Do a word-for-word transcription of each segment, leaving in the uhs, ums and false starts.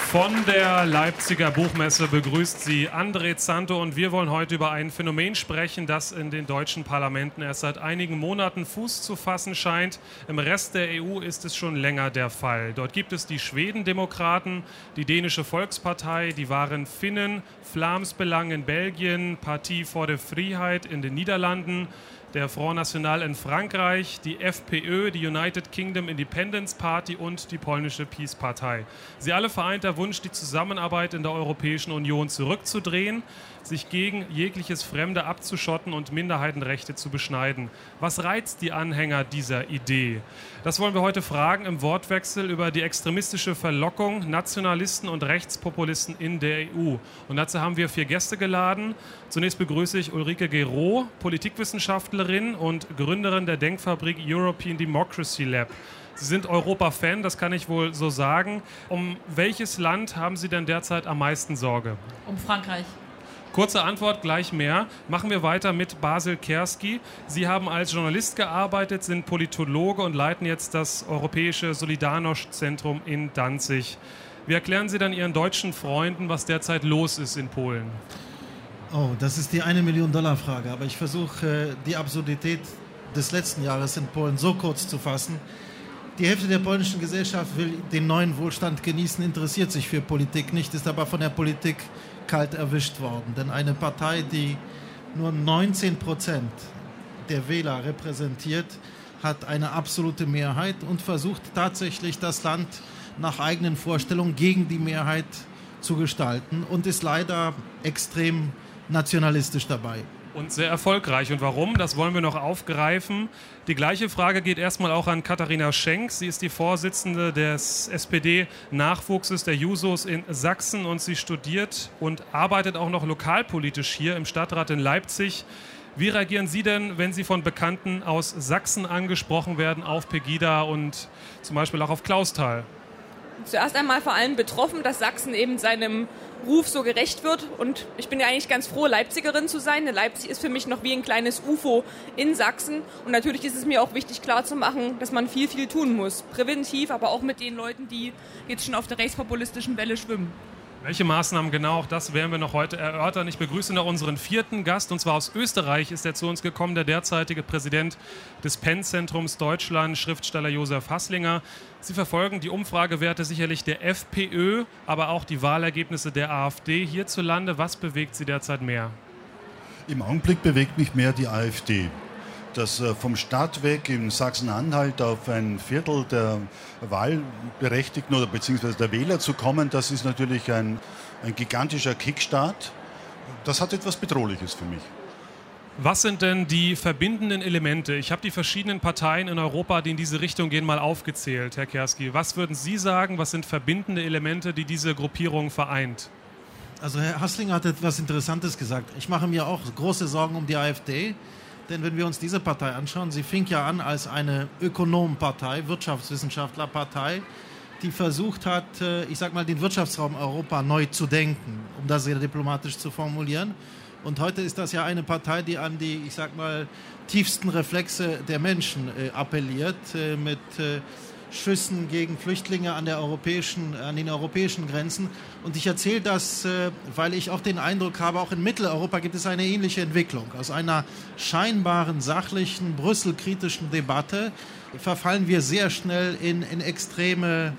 Von der Leipziger Buchmesse begrüßt Sie André Zanto und wir wollen heute über ein Phänomen sprechen, das in den deutschen Parlamenten erst seit einigen Monaten Fuß zu fassen scheint. Im Rest der E U ist es schon länger der Fall. Dort gibt es die Schwedendemokraten, die dänische Volkspartei, die Wahren Finnen, Vlaams Belang in Belgien, Parti voor de Vrijheid in den Niederlanden, der Front National in Frankreich, die FPÖ, die United Kingdom Independence Party und die polnische Peace-Partei. Sie alle vereint der Wunsch, die Zusammenarbeit in der Europäischen Union zurückzudrehen, sich gegen jegliches Fremde abzuschotten und Minderheitenrechte zu beschneiden. Was reizt die Anhänger dieser Idee? Das wollen wir heute fragen im Wortwechsel über die extremistische Verlockung Nationalisten und Rechtspopulisten in der E U. Und dazu haben wir vier Gäste geladen. Zunächst begrüße ich Ulrike Guérot, Politikwissenschaftlerin und Gründerin der Denkfabrik European Democracy Lab. Sie sind Europa-Fan, das kann ich wohl so sagen. Um welches Land haben Sie denn derzeit am meisten Sorge? Um Frankreich. Kurze Antwort, gleich mehr. Machen wir weiter mit Basil Kerski. Sie haben als Journalist gearbeitet, sind Politologe und leiten jetzt das Europäische Solidarność-Zentrum in Danzig. Wie erklären Sie dann Ihren deutschen Freunden, was derzeit los ist in Polen? Oh, das ist die eine Million Dollar Frage, aber ich versuche die Absurdität des letzten Jahres in Polen so kurz zu fassen. Die Hälfte der polnischen Gesellschaft will den neuen Wohlstand genießen, interessiert sich für Politik nicht, ist aber von der Politik kalt erwischt worden. Denn eine Partei, die nur neunzehn Prozent der Wähler repräsentiert, hat eine absolute Mehrheit und versucht tatsächlich das Land nach eigenen Vorstellungen gegen die Mehrheit zu gestalten und ist leider extrem nationalistisch dabei. Und sehr erfolgreich. Und warum? Das wollen wir noch aufgreifen. Die gleiche Frage geht erstmal auch an Katharina Schenk. Sie ist die Vorsitzende des S P D-Nachwuchses der Jusos in Sachsen und sie studiert und arbeitet auch noch lokalpolitisch hier im Stadtrat in Leipzig. Wie reagieren Sie denn, wenn Sie von Bekannten aus Sachsen angesprochen werden auf Pegida und zum Beispiel auch auf Clausthal? Zuerst einmal vor allem betroffen, dass Sachsen eben seinem Ruf so gerecht wird. Und ich bin ja eigentlich ganz froh, Leipzigerin zu sein. Denn Leipzig ist für mich noch wie ein kleines U F O in Sachsen. Und natürlich ist es mir auch wichtig, klarzumachen, dass man viel, viel tun muss. Präventiv, aber auch mit den Leuten, die jetzt schon auf der rechtspopulistischen Welle schwimmen. Welche Maßnahmen genau, auch das werden wir noch heute erörtern. Ich begrüße noch unseren vierten Gast, und zwar aus Österreich ist er zu uns gekommen, der derzeitige Präsident des Penn-Zentrums Deutschland, Schriftsteller Josef Hasslinger. Sie verfolgen die Umfragewerte sicherlich der FPÖ, aber auch die Wahlergebnisse der AfD hierzulande. Was bewegt Sie derzeit mehr? Im Augenblick bewegt mich mehr die AfD. Das vom Staat weg in Sachsen-Anhalt auf ein Viertel der Wahlberechtigten oder beziehungsweise der Wähler zu kommen, das ist natürlich ein, ein gigantischer Kickstart. Das hat etwas Bedrohliches für mich. Was sind denn die verbindenden Elemente? Ich habe die verschiedenen Parteien in Europa, die in diese Richtung gehen, mal aufgezählt, Herr Kerski. Was würden Sie sagen, was sind verbindende Elemente, die diese Gruppierung vereint? Also Herr Hasslinger hat etwas Interessantes gesagt. Ich mache mir auch große Sorgen um die AfD. Denn wenn wir uns diese Partei anschauen, sie fing ja an als eine Ökonomenpartei, Wirtschaftswissenschaftlerpartei, die versucht hat, ich sag mal, den Wirtschaftsraum Europa neu zu denken, um das sehr diplomatisch zu formulieren. Und heute ist das ja eine Partei, die an die, ich sag mal, tiefsten Reflexe der Menschen äh, appelliert, äh, mit äh, Schüssen gegen Flüchtlinge an, der europäischen, an den europäischen Grenzen. Und ich erzähle das, äh, weil ich auch den Eindruck habe, auch in Mitteleuropa gibt es eine ähnliche Entwicklung. Aus einer scheinbaren, sachlichen, Brüssel-kritischen Debatte verfallen wir sehr schnell in, in extreme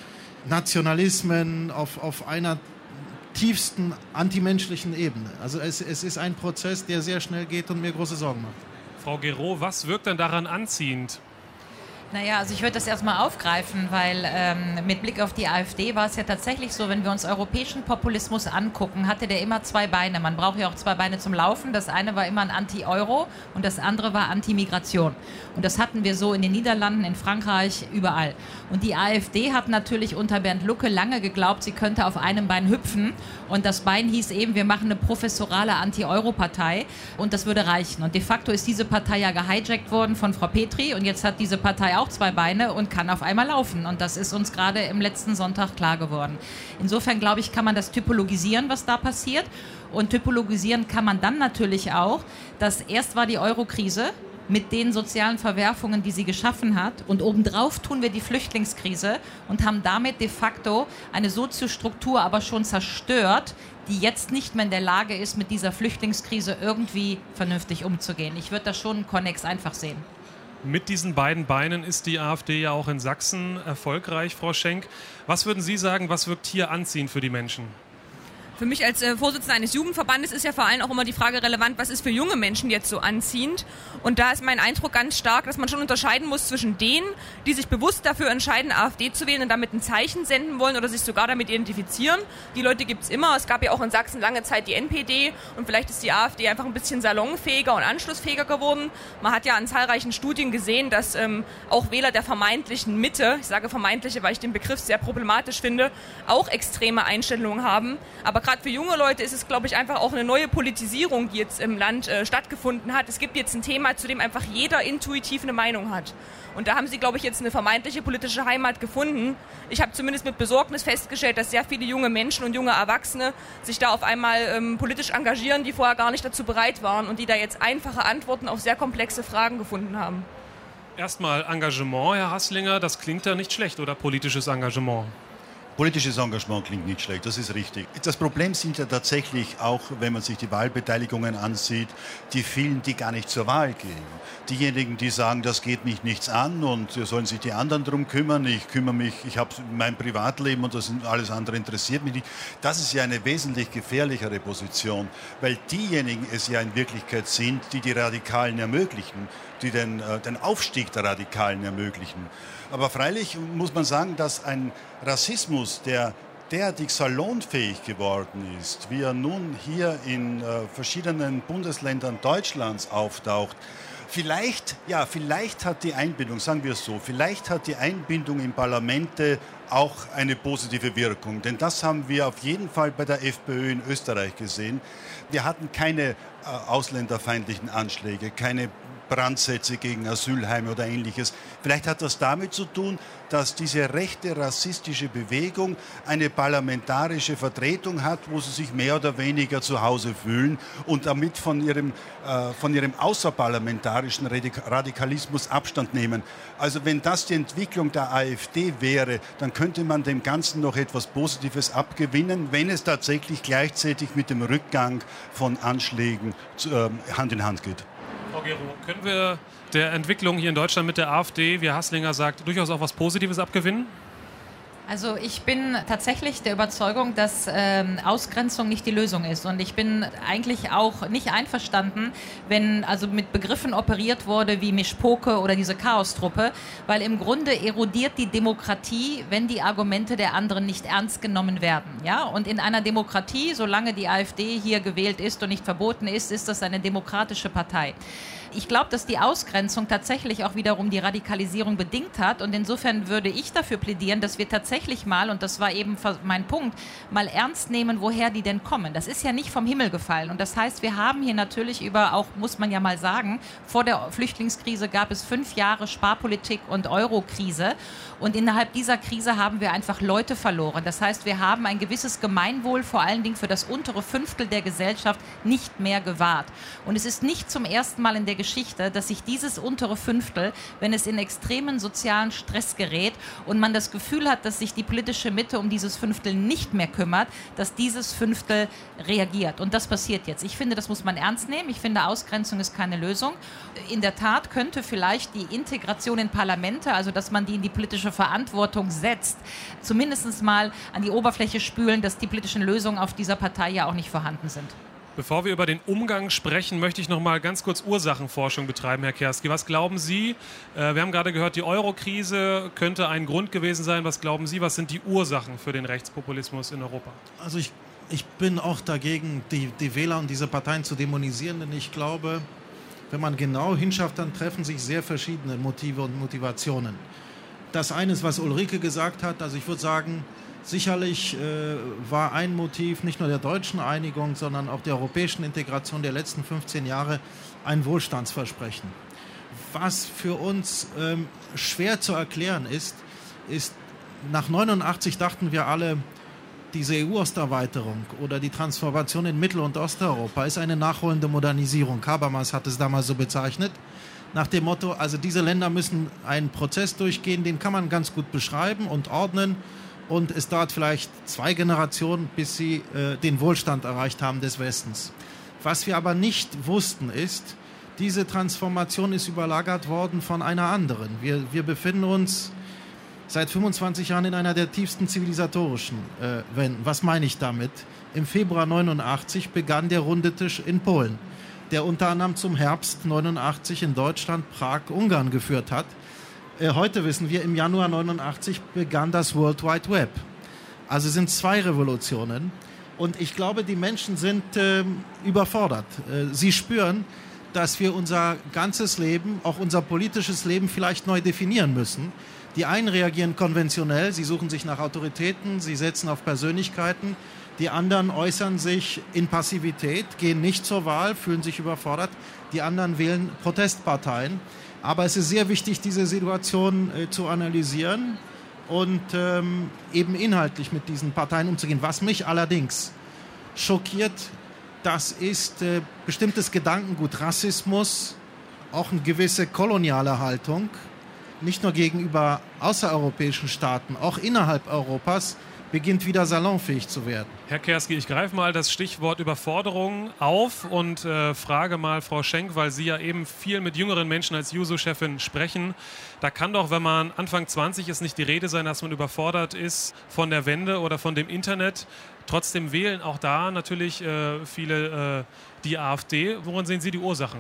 Nationalismen auf, auf einer tiefsten antimenschlichen Ebene. Also es, es ist ein Prozess, der sehr schnell geht und mir große Sorgen macht. Frau Guérot, was wirkt denn daran anziehend? Naja, also ich würde das erstmal aufgreifen, weil ähm, mit Blick auf die AfD war es ja tatsächlich so, wenn wir uns europäischen Populismus angucken, hatte der immer zwei Beine. Man braucht ja auch zwei Beine zum Laufen. Das eine war immer ein Anti-Euro und das andere war Anti-Migration. Und das hatten wir so in den Niederlanden, in Frankreich, überall. Und die AfD hat natürlich unter Bernd Lucke lange geglaubt, sie könnte auf einem Bein hüpfen. Und das Bein hieß eben, wir machen eine professorale Anti-Euro-Partei und das würde reichen. Und de facto ist diese Partei ja gehijackt worden von Frau Petri und jetzt hat diese Partei auch zwei Beine und kann auf einmal laufen. Und das ist uns gerade im letzten Sonntag klar geworden. Insofern, glaube ich, kann man das typologisieren, was da passiert. Und typologisieren kann man dann natürlich auch, dass erst war die Euro-Krise mit den sozialen Verwerfungen, die sie geschaffen hat. Und obendrauf tun wir die Flüchtlingskrise und haben damit de facto eine Soziostruktur aber schon zerstört, die jetzt nicht mehr in der Lage ist, mit dieser Flüchtlingskrise irgendwie vernünftig umzugehen. Ich würde da schon einen Konnex einfach sehen. Mit diesen beiden Beinen ist die AfD ja auch in Sachsen erfolgreich, Frau Schenk. Was würden Sie sagen, was wirkt hier anziehend für die Menschen? Für mich als äh, Vorsitzender eines Jugendverbandes ist ja vor allem auch immer die Frage relevant, was ist für junge Menschen jetzt so anziehend? Und da ist mein Eindruck ganz stark, dass man schon unterscheiden muss zwischen denen, die sich bewusst dafür entscheiden, AfD zu wählen und damit ein Zeichen senden wollen oder sich sogar damit identifizieren. Die Leute gibt es immer. Es gab ja auch in Sachsen lange Zeit die N P D und vielleicht ist die AfD einfach ein bisschen salonfähiger und anschlussfähiger geworden. Man hat ja an zahlreichen Studien gesehen, dass ähm, auch Wähler der vermeintlichen Mitte, ich sage vermeintliche, weil ich den Begriff sehr problematisch finde, auch extreme Einstellungen haben. Aber gerade für junge Leute ist es, glaube ich, einfach auch eine neue Politisierung, die jetzt im Land äh, stattgefunden hat. Es gibt jetzt ein Thema, zu dem einfach jeder intuitiv eine Meinung hat. Und da haben sie, glaube ich, jetzt eine vermeintliche politische Heimat gefunden. Ich habe zumindest mit Besorgnis festgestellt, dass sehr viele junge Menschen und junge Erwachsene sich da auf einmal ähm, politisch engagieren, die vorher gar nicht dazu bereit waren und die da jetzt einfache Antworten auf sehr komplexe Fragen gefunden haben. Erstmal Engagement, Herr Haßlinger, das klingt ja nicht schlecht, oder politisches Engagement? Politisches Engagement klingt nicht schlecht, das ist richtig. Das Problem sind ja tatsächlich auch, wenn man sich die Wahlbeteiligungen ansieht, die vielen, die gar nicht zur Wahl gehen. Diejenigen, die sagen, das geht mich nichts an und sollen sich die anderen darum kümmern, ich kümmere mich, ich habe mein Privatleben und das alles andere interessiert mich nicht. Das ist ja eine wesentlich gefährlichere Position, weil diejenigen es ja in Wirklichkeit sind, die die Radikalen ermöglichen, die den, äh, den Aufstieg der Radikalen ermöglichen. Aber freilich muss man sagen, dass ein Rassismus, der derartig salonfähig geworden ist, wie er nun hier in äh, verschiedenen Bundesländern Deutschlands auftaucht, vielleicht, ja, vielleicht hat die Einbindung, sagen wir es so, vielleicht hat die Einbindung in Parlamente auch eine positive Wirkung. Denn das haben wir auf jeden Fall bei der FPÖ in Österreich gesehen. Wir hatten keine äh, ausländerfeindlichen Anschläge, keine Brandsätze gegen Asylheime oder Ähnliches. Vielleicht hat das damit zu tun, dass diese rechte rassistische Bewegung eine parlamentarische Vertretung hat, wo sie sich mehr oder weniger zu Hause fühlen und damit von ihrem, äh, von ihrem außerparlamentarischen Radikalismus Abstand nehmen. Also wenn das die Entwicklung der AfD wäre, dann könnte man dem Ganzen noch etwas Positives abgewinnen, wenn es tatsächlich gleichzeitig mit dem Rückgang von Anschlägen äh, Hand in Hand geht. Frau Gero, können wir der Entwicklung hier in Deutschland mit der AfD, wie Herr Haßlinger sagt, durchaus auch was Positives abgewinnen? Also ich bin tatsächlich der Überzeugung, dass ähm, Ausgrenzung nicht die Lösung ist. Und ich bin eigentlich auch nicht einverstanden, wenn also mit Begriffen operiert wurde wie Mischpoke oder diese Chaostruppe, weil im Grunde erodiert die Demokratie, wenn die Argumente der anderen nicht ernst genommen werden. Ja? Und in einer Demokratie, solange die AfD hier gewählt ist und nicht verboten ist, ist das eine demokratische Partei. Ich glaube, dass die Ausgrenzung tatsächlich auch wiederum die Radikalisierung bedingt hat und insofern würde ich dafür plädieren, dass wir tatsächlich mal, und das war eben mein Punkt, mal ernst nehmen, woher die denn kommen. Das ist ja nicht vom Himmel gefallen und das heißt, wir haben hier natürlich über, auch muss man ja mal sagen, vor der Flüchtlingskrise gab es fünf Jahre Sparpolitik und Euro-Krise und innerhalb dieser Krise haben wir einfach Leute verloren. Das heißt, wir haben ein gewisses Gemeinwohl, vor allen Dingen für das untere Fünftel der Gesellschaft, nicht mehr gewahrt. Und es ist nicht zum ersten Mal in der Geschichte, dass sich dieses untere Fünftel, wenn es in extremen sozialen Stress gerät und man das Gefühl hat, dass sich die politische Mitte um dieses Fünftel nicht mehr kümmert, dass dieses Fünftel reagiert. Und das passiert jetzt. Ich finde, das muss man ernst nehmen. Ich finde, Ausgrenzung ist keine Lösung. In der Tat könnte vielleicht die Integration in Parlamente, also dass man die in die politische Verantwortung setzt, zumindest mal an die Oberfläche spülen, dass die politischen Lösungen auf dieser Partei ja auch nicht vorhanden sind. Bevor wir über den Umgang sprechen, möchte ich noch mal ganz kurz Ursachenforschung betreiben, Herr Kerski. Was glauben Sie? Äh, wir haben gerade gehört, die Euro-Krise könnte ein Grund gewesen sein. Was glauben Sie, was sind die Ursachen für den Rechtspopulismus in Europa? Also ich, ich bin auch dagegen, die, die Wähler und diese Parteien zu dämonisieren, denn ich glaube, wenn man genau hinschaut, dann treffen sich sehr verschiedene Motive und Motivationen. Das eine ist, was Ulrike gesagt hat, also ich würde sagen, sicherlich äh, war ein Motiv nicht nur der deutschen Einigung, sondern auch der europäischen Integration der letzten fünfzehn Jahre ein Wohlstandsversprechen. Was für uns ähm, schwer zu erklären ist, ist, nach neunundachtzig dachten wir alle, diese E U-Osterweiterung oder die Transformation in Mittel- und Osteuropa ist eine nachholende Modernisierung. Habermas hat es damals so bezeichnet. nach dem Motto, also diese Länder müssen einen Prozess durchgehen, den kann man ganz gut beschreiben und ordnen. Und es dauert vielleicht zwei Generationen, bis sie äh, den Wohlstand erreicht haben des Westens. Was wir aber nicht wussten ist, diese Transformation ist überlagert worden von einer anderen. Wir, wir befinden uns seit fünfundzwanzig Jahren in einer der tiefsten zivilisatorischen äh, Wenden. Was meine ich damit? Im Februar neunundachtzig begann der Runde Tisch in Polen, der unter anderem zum Herbst neunundachtzig in Deutschland, Prag, Ungarn geführt hat. Äh, heute wissen wir, im Januar neunundachtzig begann das World Wide Web. Also sind zwei Revolutionen. Und ich glaube, die Menschen sind äh, überfordert. Äh, sie spüren, dass wir unser ganzes Leben, auch unser politisches Leben vielleicht neu definieren müssen. Die einen reagieren konventionell, sie suchen sich nach Autoritäten, sie setzen auf Persönlichkeiten. Die anderen äußern sich in Passivität, gehen nicht zur Wahl, fühlen sich überfordert. Die anderen wählen Protestparteien. Aber es ist sehr wichtig, diese Situation äh, zu analysieren und ähm, eben inhaltlich mit diesen Parteien umzugehen. Was mich allerdings schockiert, das ist äh, bestimmtes Gedankengut, Rassismus, auch eine gewisse koloniale Haltung, nicht nur gegenüber außereuropäischen Staaten, auch innerhalb Europas, beginnt wieder salonfähig zu werden. Herr Kerski, ich greife mal das Stichwort Überforderung auf und äh, frage mal Frau Schenk, weil Sie ja eben viel mit jüngeren Menschen als Juso-Chefin sprechen. Da kann doch, wenn man Anfang zwanzig ist, nicht die Rede sein, dass man überfordert ist von der Wende oder von dem Internet. Trotzdem wählen auch da natürlich äh, viele äh, die AfD. Worin sehen Sie die Ursachen?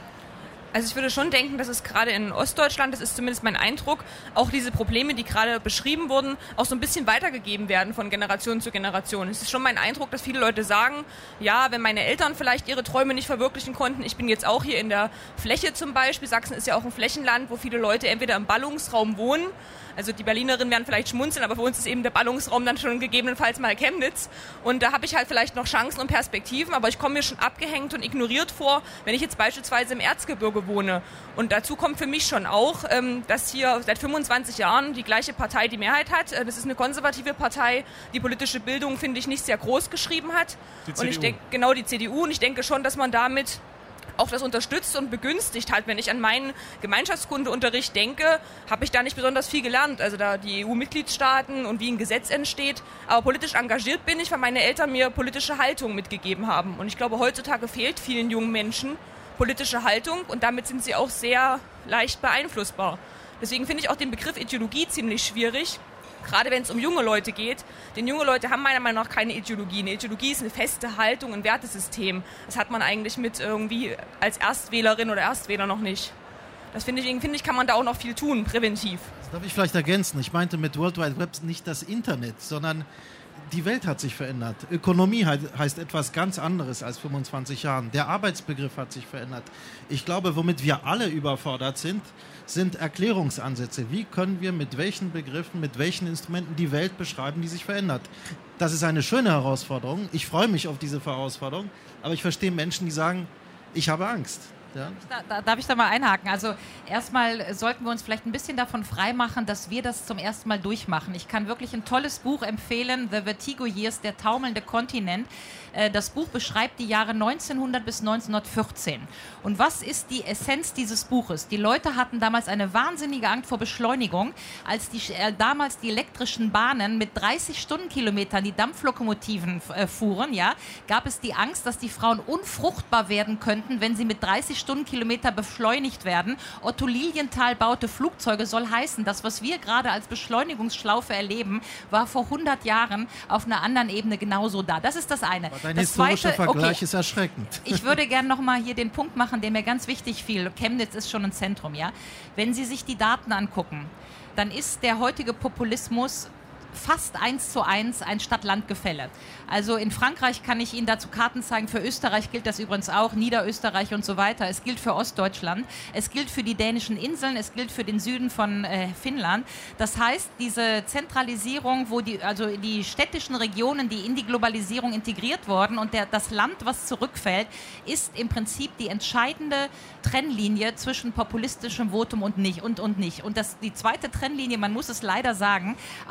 Also ich würde schon denken, dass es gerade in Ostdeutschland, das ist zumindest mein Eindruck, auch diese Probleme, die gerade beschrieben wurden, auch so ein bisschen weitergegeben werden von Generation zu Generation. Es ist schon mein Eindruck, dass viele Leute sagen, ja, wenn meine Eltern vielleicht ihre Träume nicht verwirklichen konnten, ich bin jetzt auch hier in der Fläche zum Beispiel, Sachsen ist ja auch ein Flächenland, wo viele Leute entweder im Ballungsraum wohnen, also die Berlinerinnen werden vielleicht schmunzeln, aber für uns ist eben der Ballungsraum dann schon gegebenenfalls mal Chemnitz. Und da habe ich halt vielleicht noch Chancen und Perspektiven, aber ich komme mir schon abgehängt und ignoriert vor, wenn ich jetzt beispielsweise im Erzgebirge wohne. Und dazu kommt für mich schon auch, dass hier seit fünfundzwanzig Jahren die gleiche Partei die Mehrheit hat. Das ist eine konservative Partei, die politische Bildung, finde ich, nicht sehr groß geschrieben hat. Die C D U. Und ich denke, genau die C D U. Und ich denke schon, dass man damit auch das unterstützt und begünstigt halt. Wenn ich an meinen Gemeinschaftskundeunterricht denke, habe ich da nicht besonders viel gelernt. Also da die E U-Mitgliedstaaten und wie ein Gesetz entsteht. Aber politisch engagiert bin ich, weil meine Eltern mir politische Haltung mitgegeben haben. Und ich glaube, heutzutage fehlt vielen jungen Menschen politische Haltung und damit sind sie auch sehr leicht beeinflussbar. Deswegen finde ich auch den Begriff Ideologie ziemlich schwierig. Gerade wenn es um junge Leute geht, denn junge Leute haben meiner Meinung nach keine Ideologie. Eine Ideologie ist eine feste Haltung, ein Wertesystem. Das hat man eigentlich mit irgendwie als Erstwählerin oder Erstwähler noch nicht. Das finde ich, deswegen finde ich, kann man da auch noch viel tun, präventiv. Das darf ich vielleicht ergänzen. Ich meinte mit World Wide Web nicht das Internet, sondern die Welt hat sich verändert. Ökonomie heißt etwas ganz anderes als fünfundzwanzig Jahren. Der Arbeitsbegriff hat sich verändert. Ich glaube, womit wir alle überfordert sind, sind Erklärungsansätze. Wie können wir mit welchen Begriffen, mit welchen Instrumenten die Welt beschreiben, die sich verändert? Das ist eine schöne Herausforderung. Ich freue mich auf diese Herausforderung. Aber ich verstehe Menschen, die sagen, ich habe Angst. Ja. Da, da, darf ich da mal einhaken? Also erstmal sollten wir uns vielleicht ein bisschen davon freimachen, dass wir das zum ersten Mal durchmachen. Ich kann wirklich ein tolles Buch empfehlen, The Vertigo Years, der taumelnde Kontinent. Das Buch beschreibt die Jahre neunzehnhundert bis neunzehnhundertvierzehn. Und was ist die Essenz dieses Buches? Die Leute hatten damals eine wahnsinnige Angst vor Beschleunigung. Als die, äh, damals die elektrischen Bahnen mit dreißig Stundenkilometern, die Dampflokomotiven äh, fuhren, ja, gab es die Angst, dass die Frauen unfruchtbar werden könnten, wenn sie mit dreißig Stundenkilometer beschleunigt werden. Otto Lilienthal baute Flugzeuge, soll heißen, das, was wir gerade als Beschleunigungsschlaufe erleben, war vor hundert Jahren auf einer anderen Ebene genauso da. Das ist das eine. Dein das historischer zweite, Vergleich okay, ist erschreckend. Ich würde gerne noch mal hier den Punkt machen, der mir ganz wichtig fiel. Chemnitz ist schon ein Zentrum, ja. Wenn Sie sich die Daten angucken, dann ist der heutige Populismus fast eins zu eins ein Stadt-Land-Gefälle. Also in Frankreich kann ich Ihnen dazu Karten zeigen, für Österreich gilt das übrigens auch, Niederösterreich und so weiter. Es gilt für Ostdeutschland, es gilt für die dänischen Inseln, es gilt für den Süden von äh, Finnland. Das heißt, diese Zentralisierung, wo die, also die städtischen Regionen, die in die Globalisierung integriert wurden und der, das Land, was zurückfällt, ist im Prinzip die entscheidende Trennlinie zwischen populistischem Votum und nicht. Und, und, nicht. Und das, die zweite Trennlinie, man muss es leider sagen, aber es sind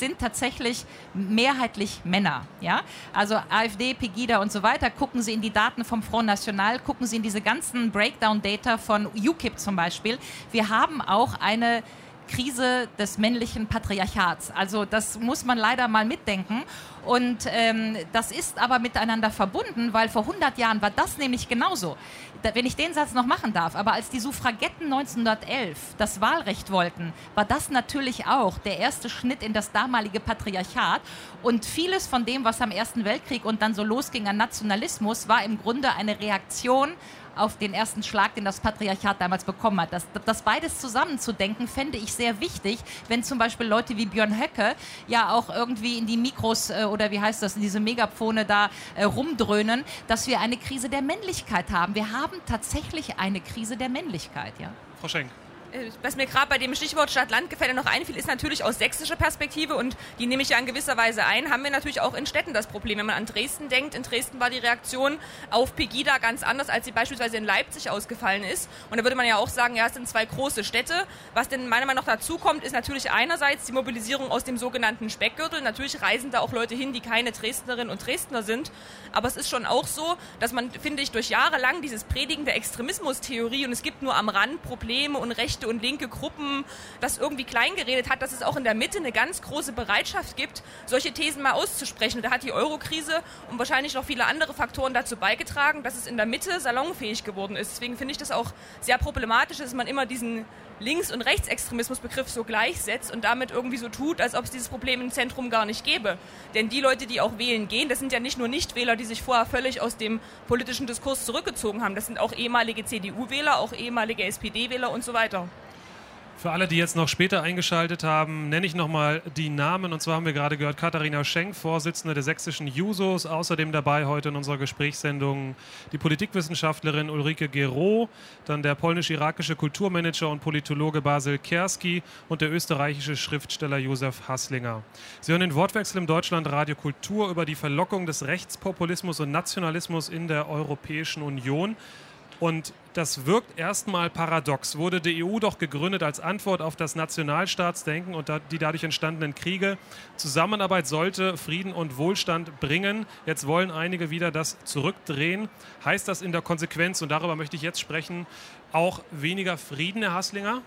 sind tatsächlich mehrheitlich Männer. Ja? Also AfD, Pegida und so weiter, gucken Sie in die Daten vom Front National, gucken Sie in diese ganzen Breakdown-Data von U K I P zum Beispiel. Wir haben auch eine Krise des männlichen Patriarchats. Also das muss man leider mal mitdenken. Und ähm, das ist aber miteinander verbunden, weil vor hundert Jahren war das nämlich genauso. Da, wenn ich den Satz noch machen darf, aber als die Suffragetten neunzehnhundertelf das Wahlrecht wollten, war das natürlich auch der erste Schnitt in das damalige Patriarchat. Und vieles von dem, was am Ersten Weltkrieg und dann so losging an Nationalismus, war im Grunde eine Reaktion auf den ersten Schlag, den das Patriarchat damals bekommen hat. Das, das beides zusammenzudenken, fände ich sehr wichtig, wenn zum Beispiel Leute wie Björn Höcke ja auch irgendwie in die Mikros äh, oder wie heißt das, in diese Megafone da äh, rumdröhnen, dass wir eine Krise der Männlichkeit haben. Wir haben tatsächlich eine Krise der Männlichkeit. Ja? Frau Schenk. Was mir gerade bei dem Stichwort Stadt-Land-Gefälle noch einfiel, ist natürlich aus sächsischer Perspektive, und die nehme ich ja in gewisser Weise ein, haben wir natürlich auch in Städten das Problem. Wenn man an Dresden denkt, in Dresden war die Reaktion auf Pegida ganz anders, als sie beispielsweise in Leipzig ausgefallen ist. Und da würde man ja auch sagen, ja, es sind zwei große Städte. Was denn meiner Meinung nach dazu kommt, ist natürlich einerseits die Mobilisierung aus dem sogenannten Speckgürtel. Natürlich reisen da auch Leute hin, die keine Dresdnerinnen und Dresdner sind. Aber es ist schon auch so, dass man, finde ich, durch Jahre lang dieses Predigen der Extremismustheorie, und es gibt nur am Rand Probleme und rechte und linke Gruppen, das irgendwie kleingeredet hat, dass es auch in der Mitte eine ganz große Bereitschaft gibt, solche Thesen mal auszusprechen. Und da hat die Eurokrise und wahrscheinlich noch viele andere Faktoren dazu beigetragen, dass es in der Mitte salonfähig geworden ist. Deswegen finde ich das auch sehr problematisch, dass man immer diesen Links- und Rechtsextremismusbegriff so gleichsetzt und damit irgendwie so tut, als ob es dieses Problem im Zentrum gar nicht gäbe. Denn die Leute, die auch wählen gehen, das sind ja nicht nur Nichtwähler, die sich vorher völlig aus dem politischen Diskurs zurückgezogen haben. Das sind auch ehemalige C D U-Wähler, auch ehemalige S P D-Wähler und so weiter. Für alle, die jetzt noch später eingeschaltet haben, nenne ich nochmal die Namen. Und zwar haben wir gerade gehört, Katharina Schenk, Vorsitzende der sächsischen Jusos. Außerdem dabei heute in unserer Gesprächssendung die Politikwissenschaftlerin Ulrike Gero, dann der polnisch-irakische Kulturmanager und Politologe Basil Kerski und der österreichische Schriftsteller Josef Hasslinger. Sie hören den Wortwechsel im Deutschlandradio Kultur über die Verlockung des Rechtspopulismus und Nationalismus in der Europäischen Union. Und das wirkt erstmal paradox. Wurde die E U doch gegründet als Antwort auf das Nationalstaatsdenken und die dadurch entstandenen Kriege. Zusammenarbeit sollte Frieden und Wohlstand bringen. Jetzt wollen einige wieder das zurückdrehen. Heißt das in der Konsequenz, und darüber möchte ich jetzt sprechen, auch weniger Frieden, Herr Hasslinger?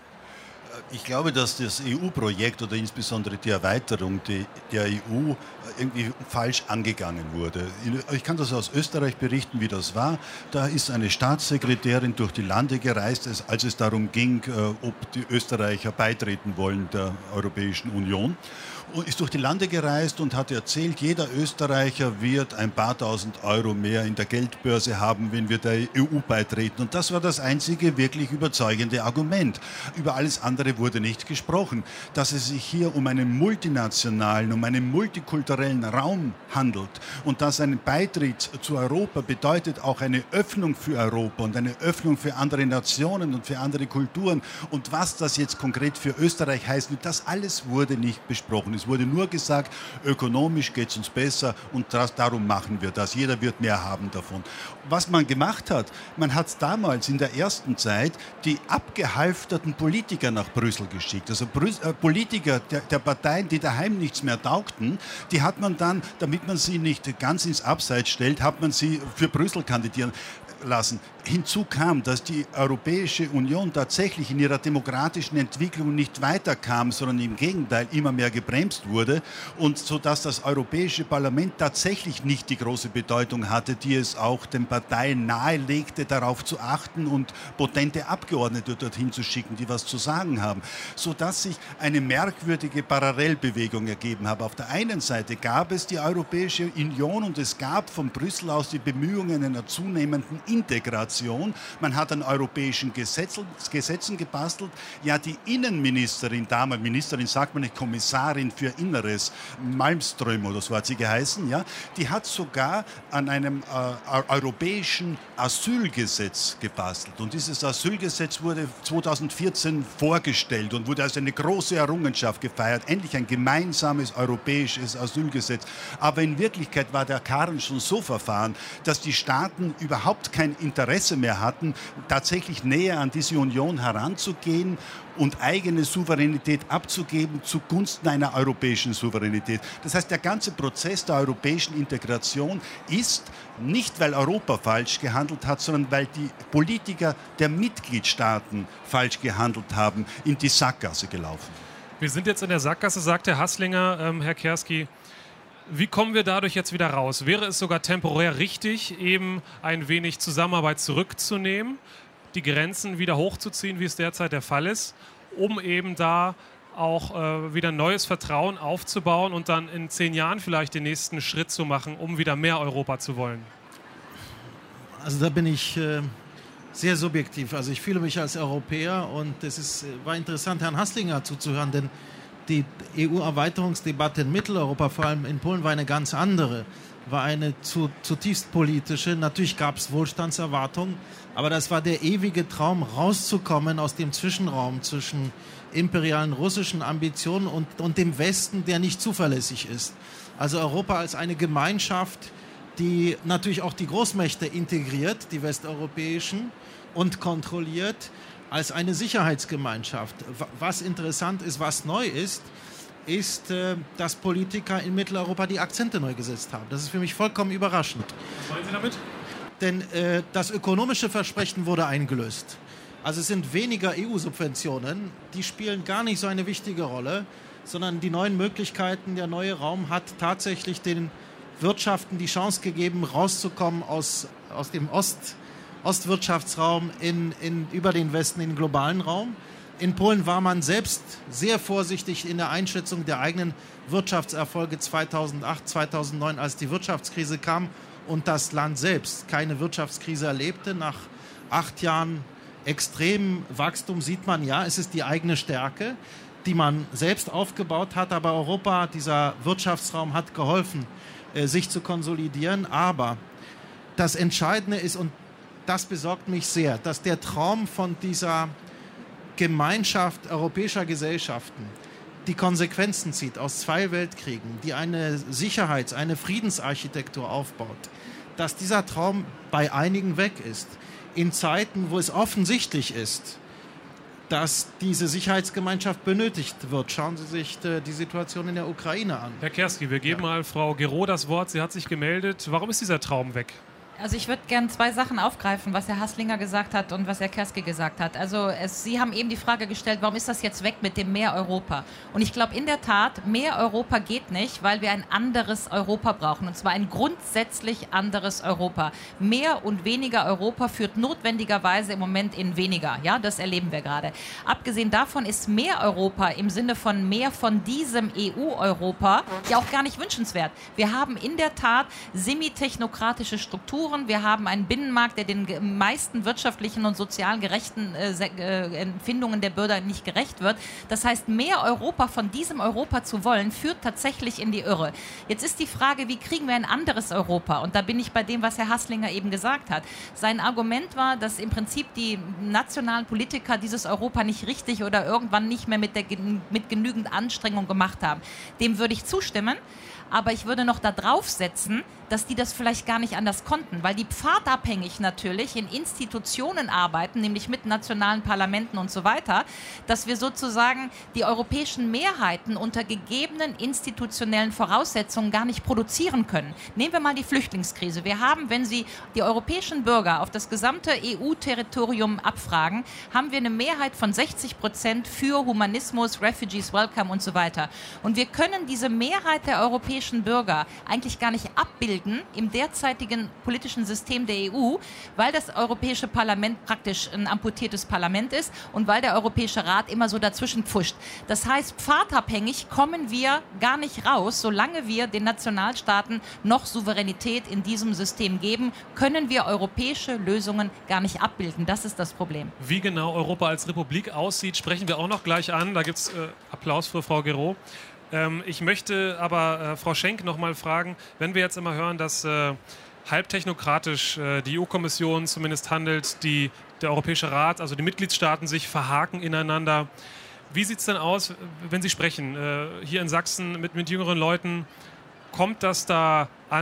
Ich glaube, dass das E U-Projekt oder insbesondere die Erweiterung der E U irgendwie falsch angegangen wurde. Ich kann das aus Österreich berichten, wie das war. Da ist eine Staatssekretärin durch die Lande gereist, als es darum ging, ob die Österreicher beitreten wollen der Europäischen Union. Und ist durch die Lande gereist und hat erzählt, jeder Österreicher wird ein paar tausend Euro mehr in der Geldbörse haben, wenn wir der E U beitreten. Und das war das einzige wirklich überzeugende Argument. Über alles andere wurde nicht gesprochen. Dass es sich hier um einen multinationalen, um einen multikulturellen Raum handelt und dass ein Beitritt zu Europa bedeutet auch eine Öffnung für Europa und eine Öffnung für andere Nationen und für andere Kulturen. Und was das jetzt konkret für Österreich heißt, das alles wurde nicht besprochen. Es wurde nur gesagt, ökonomisch geht es uns besser und das, darum machen wir das. Jeder wird mehr haben davon. Was man gemacht hat, man hat damals in der ersten Zeit die abgehalfterten Politiker nach Brüssel geschickt. Also Brüs äh, Politiker der, der Parteien, die daheim nichts mehr taugten, die hat man dann, damit man sie nicht ganz ins Abseits stellt, hat man sie für Brüssel kandidieren lassen. Hinzu kam, dass die Europäische Union tatsächlich in ihrer demokratischen Entwicklung nicht weiterkam, sondern im Gegenteil immer mehr gebremst wurde und so dass das Europäische Parlament tatsächlich nicht die große Bedeutung hatte, die es auch den Parteien nahelegte, darauf zu achten und potente Abgeordnete dorthin zu schicken, die was zu sagen haben, so dass sich eine merkwürdige Parallelbewegung ergeben hat. Auf der einen Seite gab es die Europäische Union und es gab von Brüssel aus die Bemühungen einer zunehmenden Integration. Man hat an europäischen Gesetzen, Gesetzen gebastelt. Ja, die Innenministerin, damals Ministerin, sagt man nicht, Kommissarin für Inneres, Malmström oder so hat sie geheißen, ja, die hat sogar an einem äh, europäischen Asylgesetz gebastelt. Und dieses Asylgesetz wurde zweitausendvierzehn vorgestellt und wurde als eine große Errungenschaft gefeiert. Endlich ein gemeinsames europäisches Asylgesetz. Aber in Wirklichkeit war der Karren schon so verfahren, dass die Staaten überhaupt kein Interesse mehr hatten, tatsächlich näher an diese Union heranzugehen und eigene Souveränität abzugeben zugunsten einer europäischen Souveränität. Das heißt, der ganze Prozess der europäischen Integration ist nicht, weil Europa falsch gehandelt hat, sondern weil die Politiker der Mitgliedstaaten falsch gehandelt haben, in die Sackgasse gelaufen. Wir sind jetzt in der Sackgasse, sagt Herr Haslinger. Ähm, Herr Kerski, wie kommen wir dadurch jetzt wieder raus? Wäre es sogar temporär richtig, eben ein wenig Zusammenarbeit zurückzunehmen, die Grenzen wieder hochzuziehen, wie es derzeit der Fall ist, um eben da auch äh, wieder neues Vertrauen aufzubauen und dann in zehn Jahren vielleicht den nächsten Schritt zu machen, um wieder mehr Europa zu wollen? Also da bin ich äh, sehr subjektiv. Also ich fühle mich als Europäer und es ist, war interessant, Herrn Haslinger zuzuhören, denn die E U-Erweiterungsdebatte in Mitteleuropa, vor allem in Polen, war eine ganz andere. War eine zu, zutiefst politische. Natürlich gab es Wohlstandserwartungen, aber das war der ewige Traum, rauszukommen aus dem Zwischenraum zwischen imperialen russischen Ambitionen und, und dem Westen, der nicht zuverlässig ist. Also Europa als eine Gemeinschaft, die natürlich auch die Großmächte integriert, die westeuropäischen, und kontrolliert, als eine Sicherheitsgemeinschaft. Was interessant ist, was neu ist, ist, dass Politiker in Mitteleuropa die Akzente neu gesetzt haben. Das ist für mich vollkommen überraschend. Was meinen Sie damit? Denn äh, das ökonomische Versprechen wurde eingelöst. Also es sind weniger E U-Subventionen, die spielen gar nicht so eine wichtige Rolle, sondern die neuen Möglichkeiten, der neue Raum hat tatsächlich den Wirtschaften die Chance gegeben, rauszukommen aus, aus dem Ost, Ostwirtschaftsraum in, in, über den Westen in den globalen Raum. In Polen war man selbst sehr vorsichtig in der Einschätzung der eigenen Wirtschaftserfolge zweitausendacht, zweitausendneun, als die Wirtschaftskrise kam und das Land selbst keine Wirtschaftskrise erlebte. Nach acht Jahren extremem Wachstum sieht man, ja, es ist die eigene Stärke, die man selbst aufgebaut hat, aber Europa, dieser Wirtschaftsraum hat geholfen, äh, sich zu konsolidieren. Aber das Entscheidende ist, und das besorgt mich sehr, dass der Traum von dieser Gemeinschaft europäischer Gesellschaften die Konsequenzen zieht aus zwei Weltkriegen, die eine Sicherheits-, eine Friedensarchitektur aufbaut, dass dieser Traum bei einigen weg ist. In Zeiten, wo es offensichtlich ist, dass diese Sicherheitsgemeinschaft benötigt wird. Schauen Sie sich die Situation in der Ukraine an. Herr Kerski, wir geben ja. mal Frau Guéraud das Wort. Sie hat sich gemeldet. Warum ist dieser Traum weg? Also ich würde gerne zwei Sachen aufgreifen, was Herr Haslinger gesagt hat und was Herr Kerski gesagt hat. Also es, Sie haben eben die Frage gestellt, warum ist das jetzt weg mit dem mehr Europa? Und ich glaube in der Tat, mehr Europa geht nicht, weil wir ein anderes Europa brauchen. Und zwar ein grundsätzlich anderes Europa. Mehr und weniger Europa führt notwendigerweise im Moment in weniger. Ja, das erleben wir gerade. Abgesehen davon ist mehr Europa im Sinne von mehr von diesem E U-Europa ja auch gar nicht wünschenswert. Wir haben in der Tat semitechnokratische Strukturen. Wir haben einen Binnenmarkt, der den meisten wirtschaftlichen und sozial gerechten äh, äh, Empfindungen der Bürger nicht gerecht wird. Das heißt, mehr Europa von diesem Europa zu wollen, führt tatsächlich in die Irre. Jetzt ist die Frage, wie kriegen wir ein anderes Europa? Und da bin ich bei dem, was Herr Haslinger eben gesagt hat. Sein Argument war, dass im Prinzip die nationalen Politiker dieses Europa nicht richtig oder irgendwann nicht mehr mit, der, mit genügend Anstrengung gemacht haben. Dem würde ich zustimmen. Aber ich würde noch da draufsetzen, dass die das vielleicht gar nicht anders konnten, weil die pfadabhängig natürlich in Institutionen arbeiten, nämlich mit nationalen Parlamenten und so weiter, dass wir sozusagen die europäischen Mehrheiten unter gegebenen institutionellen Voraussetzungen gar nicht produzieren können. Nehmen wir mal die Flüchtlingskrise. Wir haben, wenn Sie die europäischen Bürger auf das gesamte E U-Territorium abfragen, haben wir eine Mehrheit von sechzig Prozent für Humanismus, Refugees Welcome und so weiter. Und wir können diese Mehrheit der europäischen Bürger eigentlich gar nicht abbilden im derzeitigen politischen System der E U, weil das Europäische Parlament praktisch ein amputiertes Parlament ist und weil der Europäische Rat immer so dazwischen pfuscht. Das heißt, pfadabhängig kommen wir gar nicht raus, solange wir den Nationalstaaten noch Souveränität in diesem System geben, können wir europäische Lösungen gar nicht abbilden. Das ist das Problem. Wie genau Europa als Republik aussieht, sprechen wir auch noch gleich an. Da gibt es äh, Applaus für Frau Guéraud. Ähm, ich möchte aber äh, Frau Schenk noch mal fragen, wenn wir jetzt immer hören, dass äh, halb technokratisch äh, die E U-Kommission zumindest handelt, die, der Europäische Rat, also die Mitgliedstaaten sich verhaken ineinander. Wie sieht es denn aus, wenn Sie sprechen? Äh, hier in Sachsen mit, mit jüngeren Leuten, kommt das da an?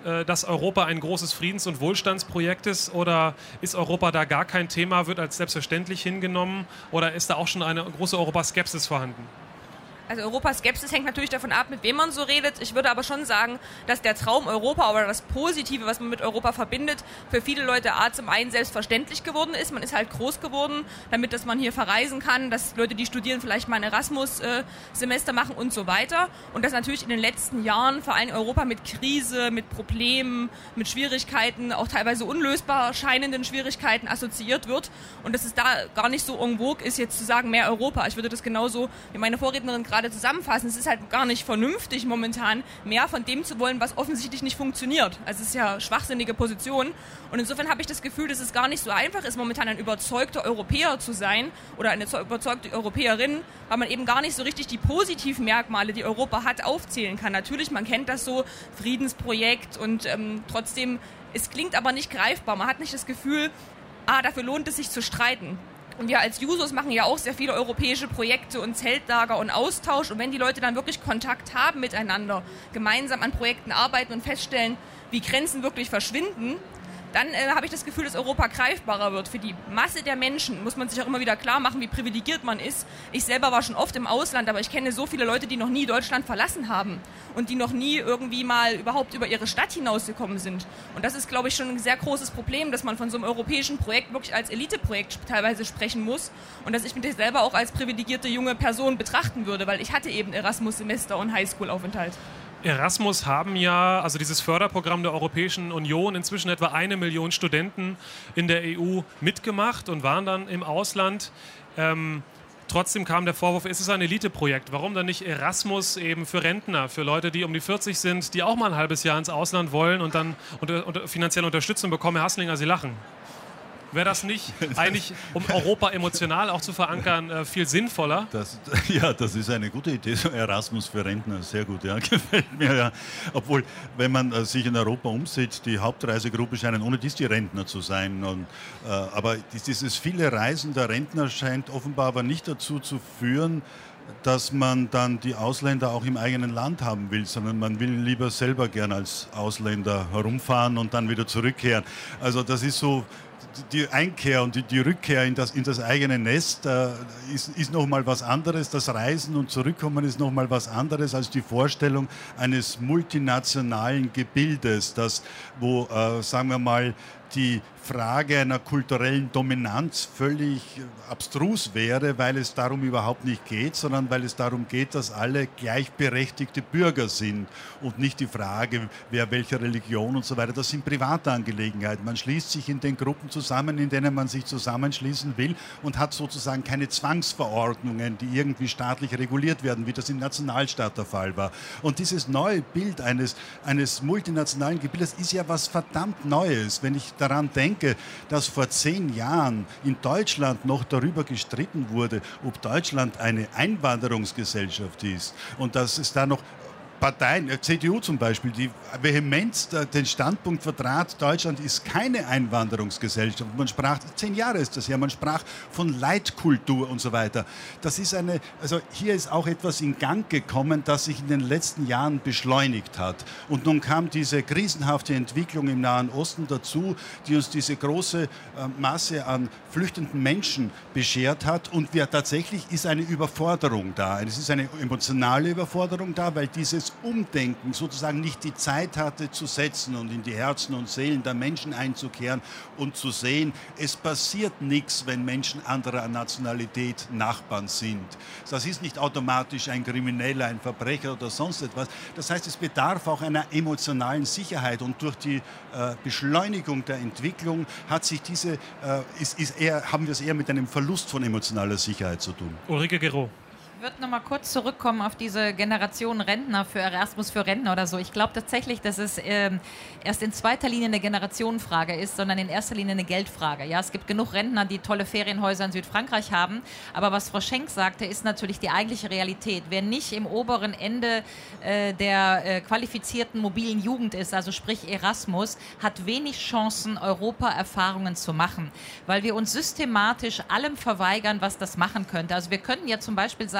äh, dass Europa ein großes Friedens- und Wohlstandsprojekt ist? Oder ist Europa da gar kein Thema, wird als selbstverständlich hingenommen? Oder ist da auch schon eine große Europaskepsis vorhanden? Also Europaskepsis hängt natürlich davon ab, mit wem man so redet. Ich würde aber schon sagen, dass der Traum Europa oder das Positive, was man mit Europa verbindet, für viele Leute A, zum einen selbstverständlich geworden ist. Man ist halt groß geworden, damit dass man hier verreisen kann, dass Leute, die studieren, vielleicht mal ein Erasmus-Semester machen und so weiter. Und dass natürlich in den letzten Jahren vor allem Europa mit Krise, mit Problemen, mit Schwierigkeiten, auch teilweise unlösbar scheinenden Schwierigkeiten assoziiert wird. Und dass es da gar nicht so en vogue ist, jetzt zu sagen, mehr Europa. Ich würde das genauso wie meine Vorrednerin gerade gerade zusammenfassen. Es ist halt gar nicht vernünftig momentan, mehr von dem zu wollen, was offensichtlich nicht funktioniert. Also es ist ja schwachsinnige Position. Und insofern habe ich das Gefühl, dass es gar nicht so einfach ist, momentan ein überzeugter Europäer zu sein oder eine überzeugte Europäerin, weil man eben gar nicht so richtig die positiven Merkmale, die Europa hat, aufzählen kann. Natürlich, man kennt das so, Friedensprojekt und ähm, trotzdem, es klingt aber nicht greifbar. Man hat nicht das Gefühl, ah, dafür lohnt es sich zu streiten. Und wir als Jusos machen ja auch sehr viele europäische Projekte und Zeltlager und Austausch. Und wenn die Leute dann wirklich Kontakt haben miteinander, gemeinsam an Projekten arbeiten und feststellen, wie Grenzen wirklich verschwinden, dann äh, habe ich das Gefühl, dass Europa greifbarer wird. Für die Masse der Menschen muss man sich auch immer wieder klar machen, wie privilegiert man ist. Ich selber war schon oft im Ausland, aber ich kenne so viele Leute, die noch nie Deutschland verlassen haben und die noch nie irgendwie mal überhaupt über ihre Stadt hinausgekommen sind. Und das ist, glaube ich, schon ein sehr großes Problem, dass man von so einem europäischen Projekt wirklich als Eliteprojekt teilweise sprechen muss und dass ich mich selber auch als privilegierte junge Person betrachten würde, weil ich hatte eben Erasmus-Semester und Highschool-Aufenthalt. Erasmus haben ja, also dieses Förderprogramm der Europäischen Union, inzwischen etwa eine Million Studenten in der E U mitgemacht und waren dann im Ausland. Ähm, trotzdem kam der Vorwurf, es ist ein Eliteprojekt. Warum dann nicht Erasmus eben für Rentner, für Leute, die um die vierzig sind, die auch mal ein halbes Jahr ins Ausland wollen und dann unter, unter finanzielle Unterstützung bekommen? Herr Haslinger, Sie lachen. Wäre das nicht eigentlich, um Europa emotional auch zu verankern, äh, viel sinnvoller? Das, ja, das ist eine gute Idee, so Erasmus für Rentner, sehr gut, ja, gefällt mir. Ja. Obwohl, wenn man äh, sich in Europa umsieht, die Hauptreisegruppe scheinen ohne dies die Rentner zu sein. Und, äh, aber dieses viele Reisen der Rentner scheint offenbar aber nicht dazu zu führen, dass man dann die Ausländer auch im eigenen Land haben will, sondern man will lieber selber gern als Ausländer herumfahren und dann wieder zurückkehren. Also das ist so... Die Einkehr und die, die Rückkehr in das, in das eigene Nest äh, ist, ist nochmal was anderes. Das Reisen und Zurückkommen ist nochmal was anderes als die Vorstellung eines multinationalen Gebildes, das, wo, äh, sagen wir mal, die Frage einer kulturellen Dominanz völlig abstrus wäre, weil es darum überhaupt nicht geht, sondern weil es darum geht, dass alle gleichberechtigte Bürger sind und nicht die Frage, wer welcher Religion und so weiter. Das sind private Angelegenheiten. Man schließt sich in den Gruppen zusammen, in denen man sich zusammenschließen will und hat sozusagen keine Zwangsverordnungen, die irgendwie staatlich reguliert werden, wie das im Nationalstaat der Fall war. Und dieses neue Bild eines, eines multinationalen Gebildes ist ja was verdammt Neues. Wenn ich daran denke, dass vor zehn Jahren in Deutschland noch darüber gestritten wurde, ob Deutschland eine Einwanderungsgesellschaft ist und dass es da noch Parteien, C D U zum Beispiel, die vehement den Standpunkt vertrat, Deutschland ist keine Einwanderungsgesellschaft. Man sprach, zehn Jahre ist das her, man sprach von Leitkultur und so weiter. Das ist eine, also hier ist auch etwas in Gang gekommen, das sich in den letzten Jahren beschleunigt hat. Und nun kam diese krisenhafte Entwicklung im Nahen Osten dazu, die uns diese große äh, Masse an flüchtenden Menschen beschert hat. Und wir, tatsächlich ist eine Überforderung da. Es ist eine emotionale Überforderung da, weil dieses Umdenken sozusagen nicht die Zeit hatte zu setzen und in die Herzen und Seelen der Menschen einzukehren und zu sehen, es passiert nichts, wenn Menschen anderer Nationalität Nachbarn sind. Das ist nicht automatisch ein Krimineller, ein Verbrecher oder sonst etwas. Das heißt, es bedarf auch einer emotionalen Sicherheit und durch die äh, Beschleunigung der Entwicklung hat sich diese, äh, ist, ist eher, haben wir es eher mit einem Verlust von emotionaler Sicherheit zu tun. Ulrike Gero. Ich würde noch mal kurz zurückkommen auf diese Generation Rentner für Erasmus für Rentner oder so. Ich glaube tatsächlich, dass es ähm, erst in zweiter Linie eine Generationenfrage ist, sondern in erster Linie eine Geldfrage. Ja, es gibt genug Rentner, die tolle Ferienhäuser in Südfrankreich haben. Aber was Frau Schenk sagte, ist natürlich die eigentliche Realität. Wer nicht im oberen Ende äh, der äh, qualifizierten mobilen Jugend ist, also sprich Erasmus, hat wenig Chancen, Europa-Erfahrungen zu machen. Weil wir uns systematisch allem verweigern, was das machen könnte. Also wir könnten ja zum Beispiel sagen,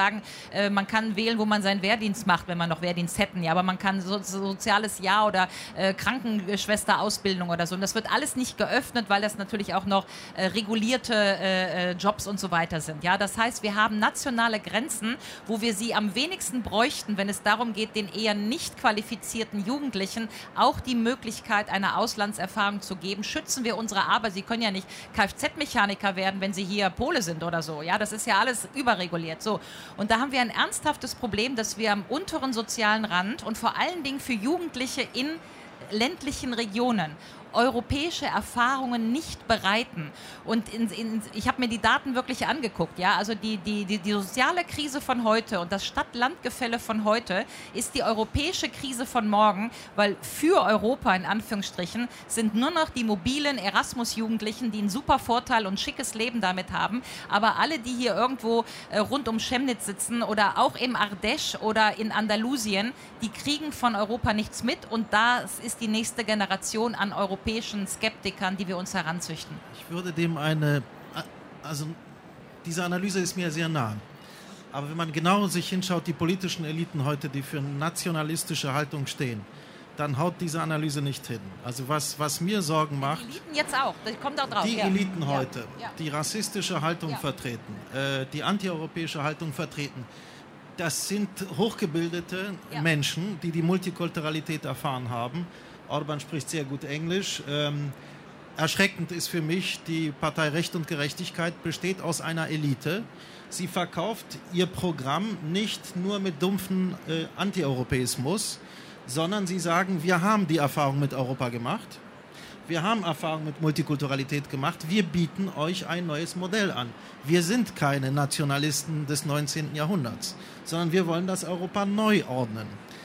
sagen, äh, man kann wählen, wo man seinen Wehrdienst macht, wenn man noch Wehrdienst hätten, ja, aber man kann so, so soziales Jahr oder äh, Krankenschwesterausbildung oder so. Und das wird alles nicht geöffnet, weil das natürlich auch noch äh, regulierte äh, Jobs und so weiter sind. Ja, das heißt, wir haben nationale Grenzen, wo wir sie am wenigsten bräuchten, wenn es darum geht, den eher nicht qualifizierten Jugendlichen auch die Möglichkeit einer Auslandserfahrung zu geben. Schützen wir unsere Arbeit. Sie können ja nicht Kfz-Mechaniker werden, wenn sie hier Pole sind oder so. Ja, das ist ja alles überreguliert. So. Und da haben wir ein ernsthaftes Problem, dass wir am unteren sozialen Rand und vor allen Dingen für Jugendliche in ländlichen Regionen europäische Erfahrungen nicht bereiten. Und in, in, ich habe mir die Daten wirklich angeguckt. Ja? Also die, die, die, die soziale Krise von heute und das Stadt-Land-Gefälle von heute ist die europäische Krise von morgen, weil für Europa in Anführungsstrichen sind nur noch die mobilen Erasmus-Jugendlichen, die einen super Vorteil und schickes Leben damit haben. Aber alle, die hier irgendwo äh, rund um Chemnitz sitzen oder auch im Ardèche oder in Andalusien, die kriegen von Europa nichts mit. Und das ist die nächste Generation an Europa. Europäischen Skeptikern, die wir uns heranzüchten. Ich würde dem eine, also diese Analyse ist mir sehr nah. Aber wenn man genau sich hinschaut, die politischen Eliten heute, die für nationalistische Haltung stehen, dann haut diese Analyse nicht hin. Also was, was mir Sorgen macht... Die Eliten jetzt auch, das kommt auch drauf. Die ja. Eliten heute, ja. Ja. die rassistische Haltung ja. vertreten, äh, die antieuropäische Haltung vertreten, das sind hochgebildete ja. Menschen, die die Multikulturalität erfahren haben. Orban spricht sehr gut Englisch. Ähm, erschreckend ist für mich, die Partei Recht und Gerechtigkeit besteht aus einer Elite. Sie verkauft ihr Programm nicht nur mit dumpfen äh, Antieuropäismus, sondern sie sagen, wir haben die Erfahrung mit Europa gemacht. Wir haben Erfahrung mit Multikulturalität gemacht. Wir bieten euch ein neues Modell an. Wir sind keine Nationalisten des neunzehnten Jahrhunderts, sondern wir wollen das Europa neu ordnen.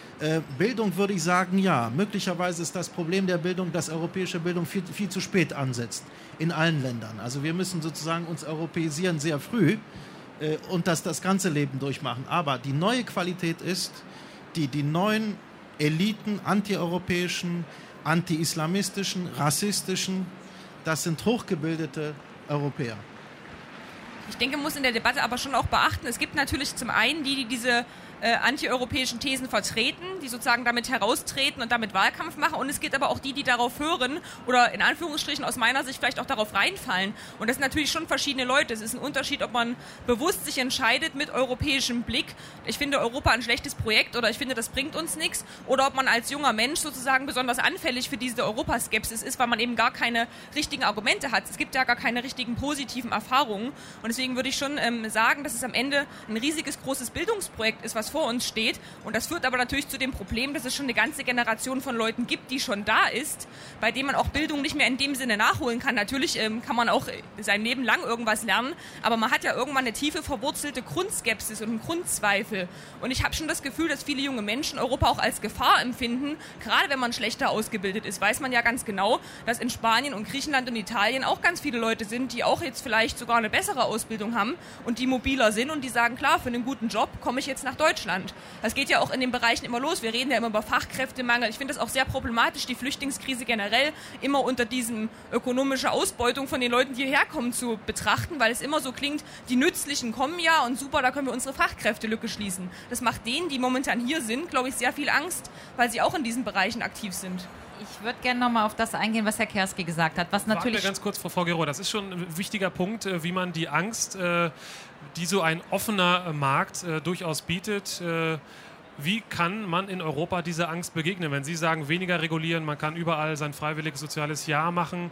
Bildung würde ich sagen, ja. Möglicherweise ist das Problem der Bildung, dass europäische Bildung viel, viel zu spät ansetzt in allen Ländern. Also wir müssen sozusagen uns europäisieren sehr früh äh, und das das ganze Leben durchmachen. Aber die neue Qualität ist, die, die neuen Eliten, antieuropäischen, anti-islamistischen, rassistischen, das sind hochgebildete Europäer. Ich denke, man muss in der Debatte aber schon auch beachten, es gibt natürlich zum einen die, die diese äh, antieuropäischen Thesen vertreten, die sozusagen damit heraustreten und damit Wahlkampf machen. Und es gibt aber auch die, die darauf hören oder in Anführungsstrichen aus meiner Sicht vielleicht auch darauf reinfallen. Und das sind natürlich schon verschiedene Leute. Es ist ein Unterschied, ob man bewusst sich entscheidet mit europäischem Blick, ich finde Europa ein schlechtes Projekt oder ich finde, das bringt uns nichts, oder ob man als junger Mensch sozusagen besonders anfällig für diese Europaskepsis ist, weil man eben gar keine richtigen Argumente hat. Es gibt ja gar keine richtigen positiven Erfahrungen. Und deswegen würde ich schon ähm, sagen, dass es am Ende ein riesiges, großes Bildungsprojekt ist, was vor uns steht. Und das führt aber natürlich zu dem Problem, dass es schon eine ganze Generation von Leuten gibt, die schon da ist, bei dem man auch Bildung nicht mehr in dem Sinne nachholen kann. Natürlich ähm, kann man auch sein Leben lang irgendwas lernen, aber man hat ja irgendwann eine tiefe verwurzelte Grundskepsis und einen Grundzweifel. Und ich habe schon das Gefühl, dass viele junge Menschen Europa auch als Gefahr empfinden. Gerade wenn man schlechter ausgebildet ist, weiß man ja ganz genau, dass in Spanien und Griechenland und Italien auch ganz viele Leute sind, die auch jetzt vielleicht sogar eine bessere Ausbildung haben und die mobiler sind und die sagen, klar, für einen guten Job komme ich jetzt nach Deutschland. Das geht ja auch in den Bereichen immer los. Wir reden ja immer über Fachkräftemangel. Ich finde das auch sehr problematisch, die Flüchtlingskrise generell immer unter diesem ökonomische Ausbeutung von den Leuten, die hierher kommen, zu betrachten, weil es immer so klingt, die Nützlichen kommen ja und super, da können wir unsere Fachkräftelücke schließen. Das macht denen, die momentan hier sind, glaube ich, sehr viel Angst, weil sie auch in diesen Bereichen aktiv sind. Ich würde gerne noch mal auf das eingehen, was Herr Kerski gesagt hat. Was natürlich Warten wir ganz kurz, Frau Forgerow, das ist schon ein wichtiger Punkt, wie man die Angst, die so ein offener Markt durchaus bietet, wie kann man in Europa dieser Angst begegnen? Wenn Sie sagen, weniger regulieren, man kann überall sein freiwilliges soziales Jahr machen,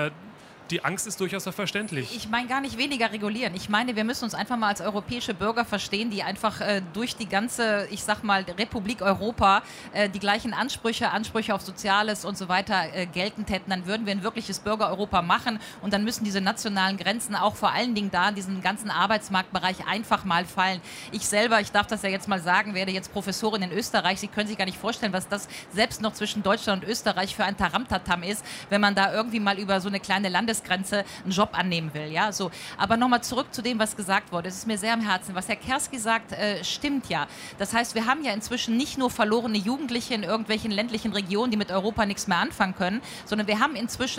die Angst ist durchaus verständlich. Ich meine gar nicht weniger regulieren. Ich meine, wir müssen uns einfach mal als europäische Bürger verstehen, die einfach äh, durch die ganze, ich sag mal, Republik Europa äh, die gleichen Ansprüche, Ansprüche auf Soziales und so weiter äh, geltend hätten. Dann würden wir ein wirkliches Bürger-Europa machen und dann müssen diese nationalen Grenzen auch vor allen Dingen da in diesem ganzen Arbeitsmarktbereich einfach mal fallen. Ich selber, ich darf das ja jetzt mal sagen, werde jetzt Professorin in Österreich. Sie können sich gar nicht vorstellen, was das selbst noch zwischen Deutschland und Österreich für ein Taramtatam ist, wenn man da irgendwie mal über so eine kleine Landes Grenze einen Job annehmen will. Ja, so. Aber nochmal zurück zu dem, was gesagt wurde. Es ist mir sehr am Herzen. Was Herr Kerski sagt, äh, stimmt ja. Das heißt, wir haben ja inzwischen nicht nur verlorene Jugendliche in irgendwelchen ländlichen Regionen, die mit Europa nichts mehr anfangen können, sondern wir haben inzwischen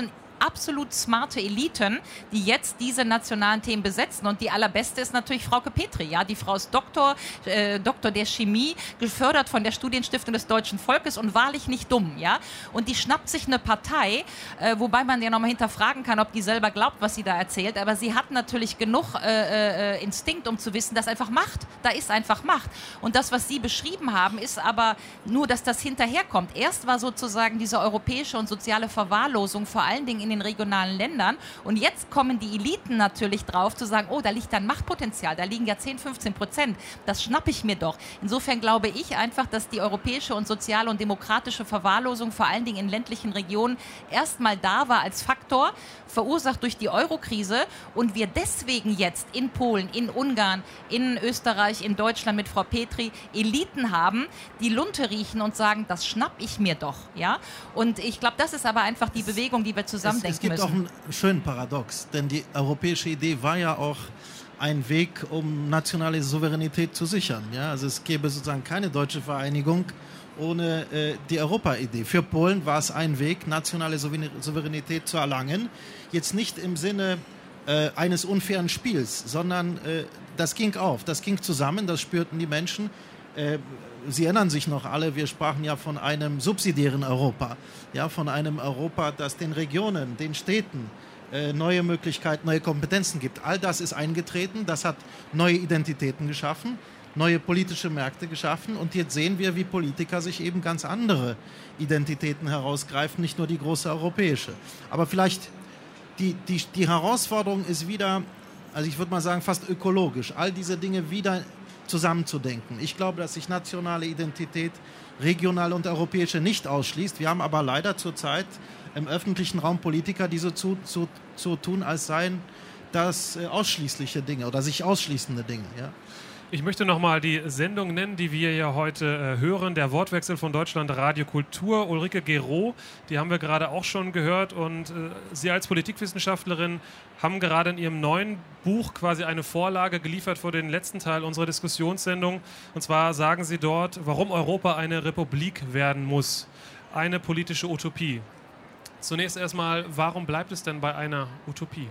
absolut smarte Eliten, die jetzt diese nationalen Themen besetzen. Und die allerbeste ist natürlich Frauke Petri. Ja? Die Frau ist Doktor, äh, Doktor der Chemie, gefördert von der Studienstiftung des Deutschen Volkes und wahrlich nicht dumm. Ja? Und die schnappt sich eine Partei, äh, wobei man ja nochmal hinterfragen kann, ob die selber glaubt, was sie da erzählt. Aber sie hat natürlich genug äh, äh, Instinkt, um zu wissen, dass einfach Macht, da ist einfach Macht. Und das, was Sie beschrieben haben, ist aber nur, dass das hinterherkommt. Erst war sozusagen diese europäische und soziale Verwahrlosung vor allen Dingen in den regionalen Ländern. Und jetzt kommen die Eliten natürlich drauf, zu sagen, oh, da liegt ein Machtpotenzial, da liegen ja zehn, fünfzehn Prozent. Das schnappe ich mir doch. Insofern glaube ich einfach, dass die europäische und soziale und demokratische Verwahrlosung vor allen Dingen in ländlichen Regionen erstmal da war als Faktor, verursacht durch die Eurokrise und wir deswegen jetzt in Polen, in Ungarn, in Österreich, in Deutschland mit Frau Petri Eliten haben, die Lunte riechen und sagen, das schnapp ich mir doch. Ja? Und ich glaube, das ist aber einfach die Bewegung, die wir zusammen es, denken es gibt müssen. auch einen schönen Paradox, denn die europäische Idee war ja auch ein Weg, um nationale Souveränität zu sichern. Ja? Also es gäbe sozusagen keine deutsche Vereinigung ohne äh, die Europa-Idee. Für Polen war es ein Weg, nationale Souveränität zu erlangen. Jetzt nicht im Sinne äh, eines unfairen Spiels, sondern äh, das ging auf, das ging zusammen, das spürten die Menschen. Äh, Sie erinnern sich noch alle, wir sprachen ja von einem subsidiären Europa, ja, von einem Europa, das den Regionen, den Städten äh, neue Möglichkeiten, neue Kompetenzen gibt. All das ist eingetreten, das hat neue Identitäten geschaffen, neue politische Märkte geschaffen und jetzt sehen wir, wie Politiker sich eben ganz andere Identitäten herausgreifen, nicht nur die große europäische. Aber vielleicht die, die, die Herausforderung ist wieder, also ich würde mal sagen fast ökologisch, all diese Dinge wieder zusammenzudenken. Ich glaube, dass sich nationale Identität, regionale und europäische nicht ausschließt. Wir haben aber leider zurzeit im öffentlichen Raum Politiker, die so zu, zu, zu tun, als seien das äh, ausschließliche Dinge oder sich ausschließende Dinge. Ja? Ich möchte nochmal die Sendung nennen, die wir ja heute äh, hören. Der Wortwechsel von Deutschland Radio Kultur. Ulrike Gero, die haben wir gerade auch schon gehört. Und äh, Sie als Politikwissenschaftlerin haben gerade in Ihrem neuen Buch quasi eine Vorlage geliefert für den letzten Teil unserer Diskussionssendung. Und zwar sagen Sie dort, warum Europa eine Republik werden muss. Eine politische Utopie. Zunächst erstmal, warum bleibt es denn bei einer Utopie?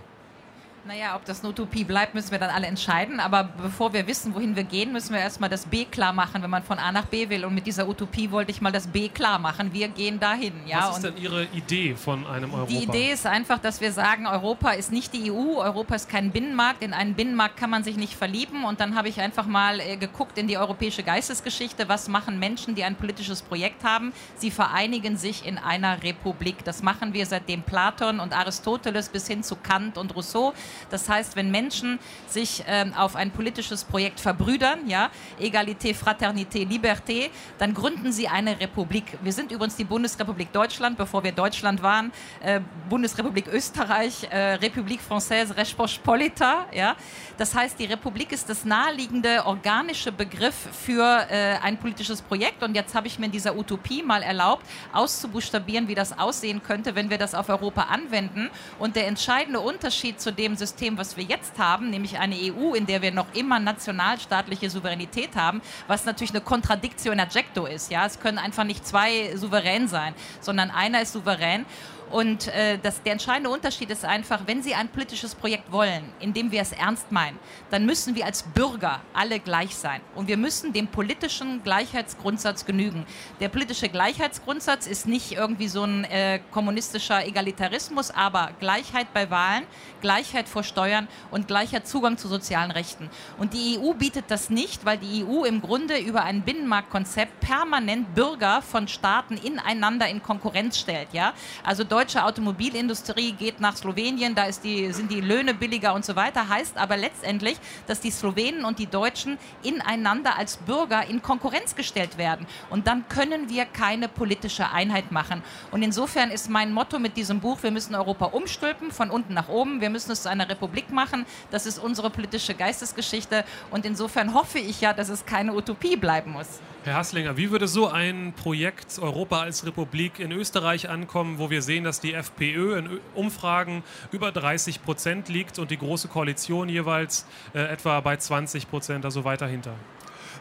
Naja, ob das eine Utopie bleibt, müssen wir dann alle entscheiden. Aber bevor wir wissen, wohin wir gehen, müssen wir erstmal das B klar machen, wenn man von A nach B will. Und mit dieser Utopie wollte ich mal das B klar machen. Wir gehen dahin. Ja? Was ist denn Ihre Idee von einem Europa? Die Idee ist einfach, dass wir sagen, Europa ist nicht die E U, Europa ist kein Binnenmarkt. In einen Binnenmarkt kann man sich nicht verlieben. Und dann habe ich einfach mal äh, geguckt in die europäische Geistesgeschichte. Was machen Menschen, die ein politisches Projekt haben? Sie vereinigen sich in einer Republik. Das machen wir seitdem Platon und Aristoteles bis hin zu Kant und Rousseau. Das heißt, wenn Menschen sich ähm, auf ein politisches Projekt verbrüdern, ja, Egalité, Fraternité, Liberté, dann gründen sie eine Republik. Wir sind übrigens die Bundesrepublik Deutschland, bevor wir Deutschland waren, äh, Bundesrepublik Österreich, äh, République Française Rzeczpospolita, ja. Das heißt, die Republik ist das naheliegende organische Begriff für äh, ein politisches Projekt und jetzt habe ich mir in dieser Utopie mal erlaubt, auszubuchstabieren, wie das aussehen könnte, wenn wir das auf Europa anwenden und der entscheidende Unterschied zu dem System, was wir jetzt haben, nämlich eine E U, in der wir noch immer nationalstaatliche Souveränität haben, was natürlich eine Contradictio in adjecto ist. Ja? Es können einfach nicht zwei souverän sein, sondern einer ist souverän. Und äh, das, der entscheidende Unterschied ist einfach, wenn Sie ein politisches Projekt wollen, in dem wir es ernst meinen, dann müssen wir als Bürger alle gleich sein. Und wir müssen dem politischen Gleichheitsgrundsatz genügen. Der politische Gleichheitsgrundsatz ist nicht irgendwie so ein äh, kommunistischer Egalitarismus, aber Gleichheit bei Wahlen, Gleichheit vor Steuern und gleicher Zugang zu sozialen Rechten. Und die E U bietet das nicht, weil die E U im Grunde über ein Binnenmarktkonzept permanent Bürger von Staaten ineinander in Konkurrenz stellt. Ja? Also Deutschland deutsche Automobilindustrie geht nach Slowenien, da ist die, sind die Löhne billiger und so weiter, heißt aber letztendlich, dass die Slowenen und die Deutschen ineinander als Bürger in Konkurrenz gestellt werden. Und dann können wir keine politische Einheit machen. Und insofern ist mein Motto mit diesem Buch, wir müssen Europa umstülpen, von unten nach oben, wir müssen es zu einer Republik machen, das ist unsere politische Geistesgeschichte und insofern hoffe ich ja, dass es keine Utopie bleiben muss. Herr Haßlinger, wie würde so ein Projekt Europa als Republik in Österreich ankommen, wo wir sehen, dass die FPÖ in Umfragen über dreißig Prozent liegt und die Große Koalition jeweils äh, etwa bei zwanzig Prozent, also weiter hinter?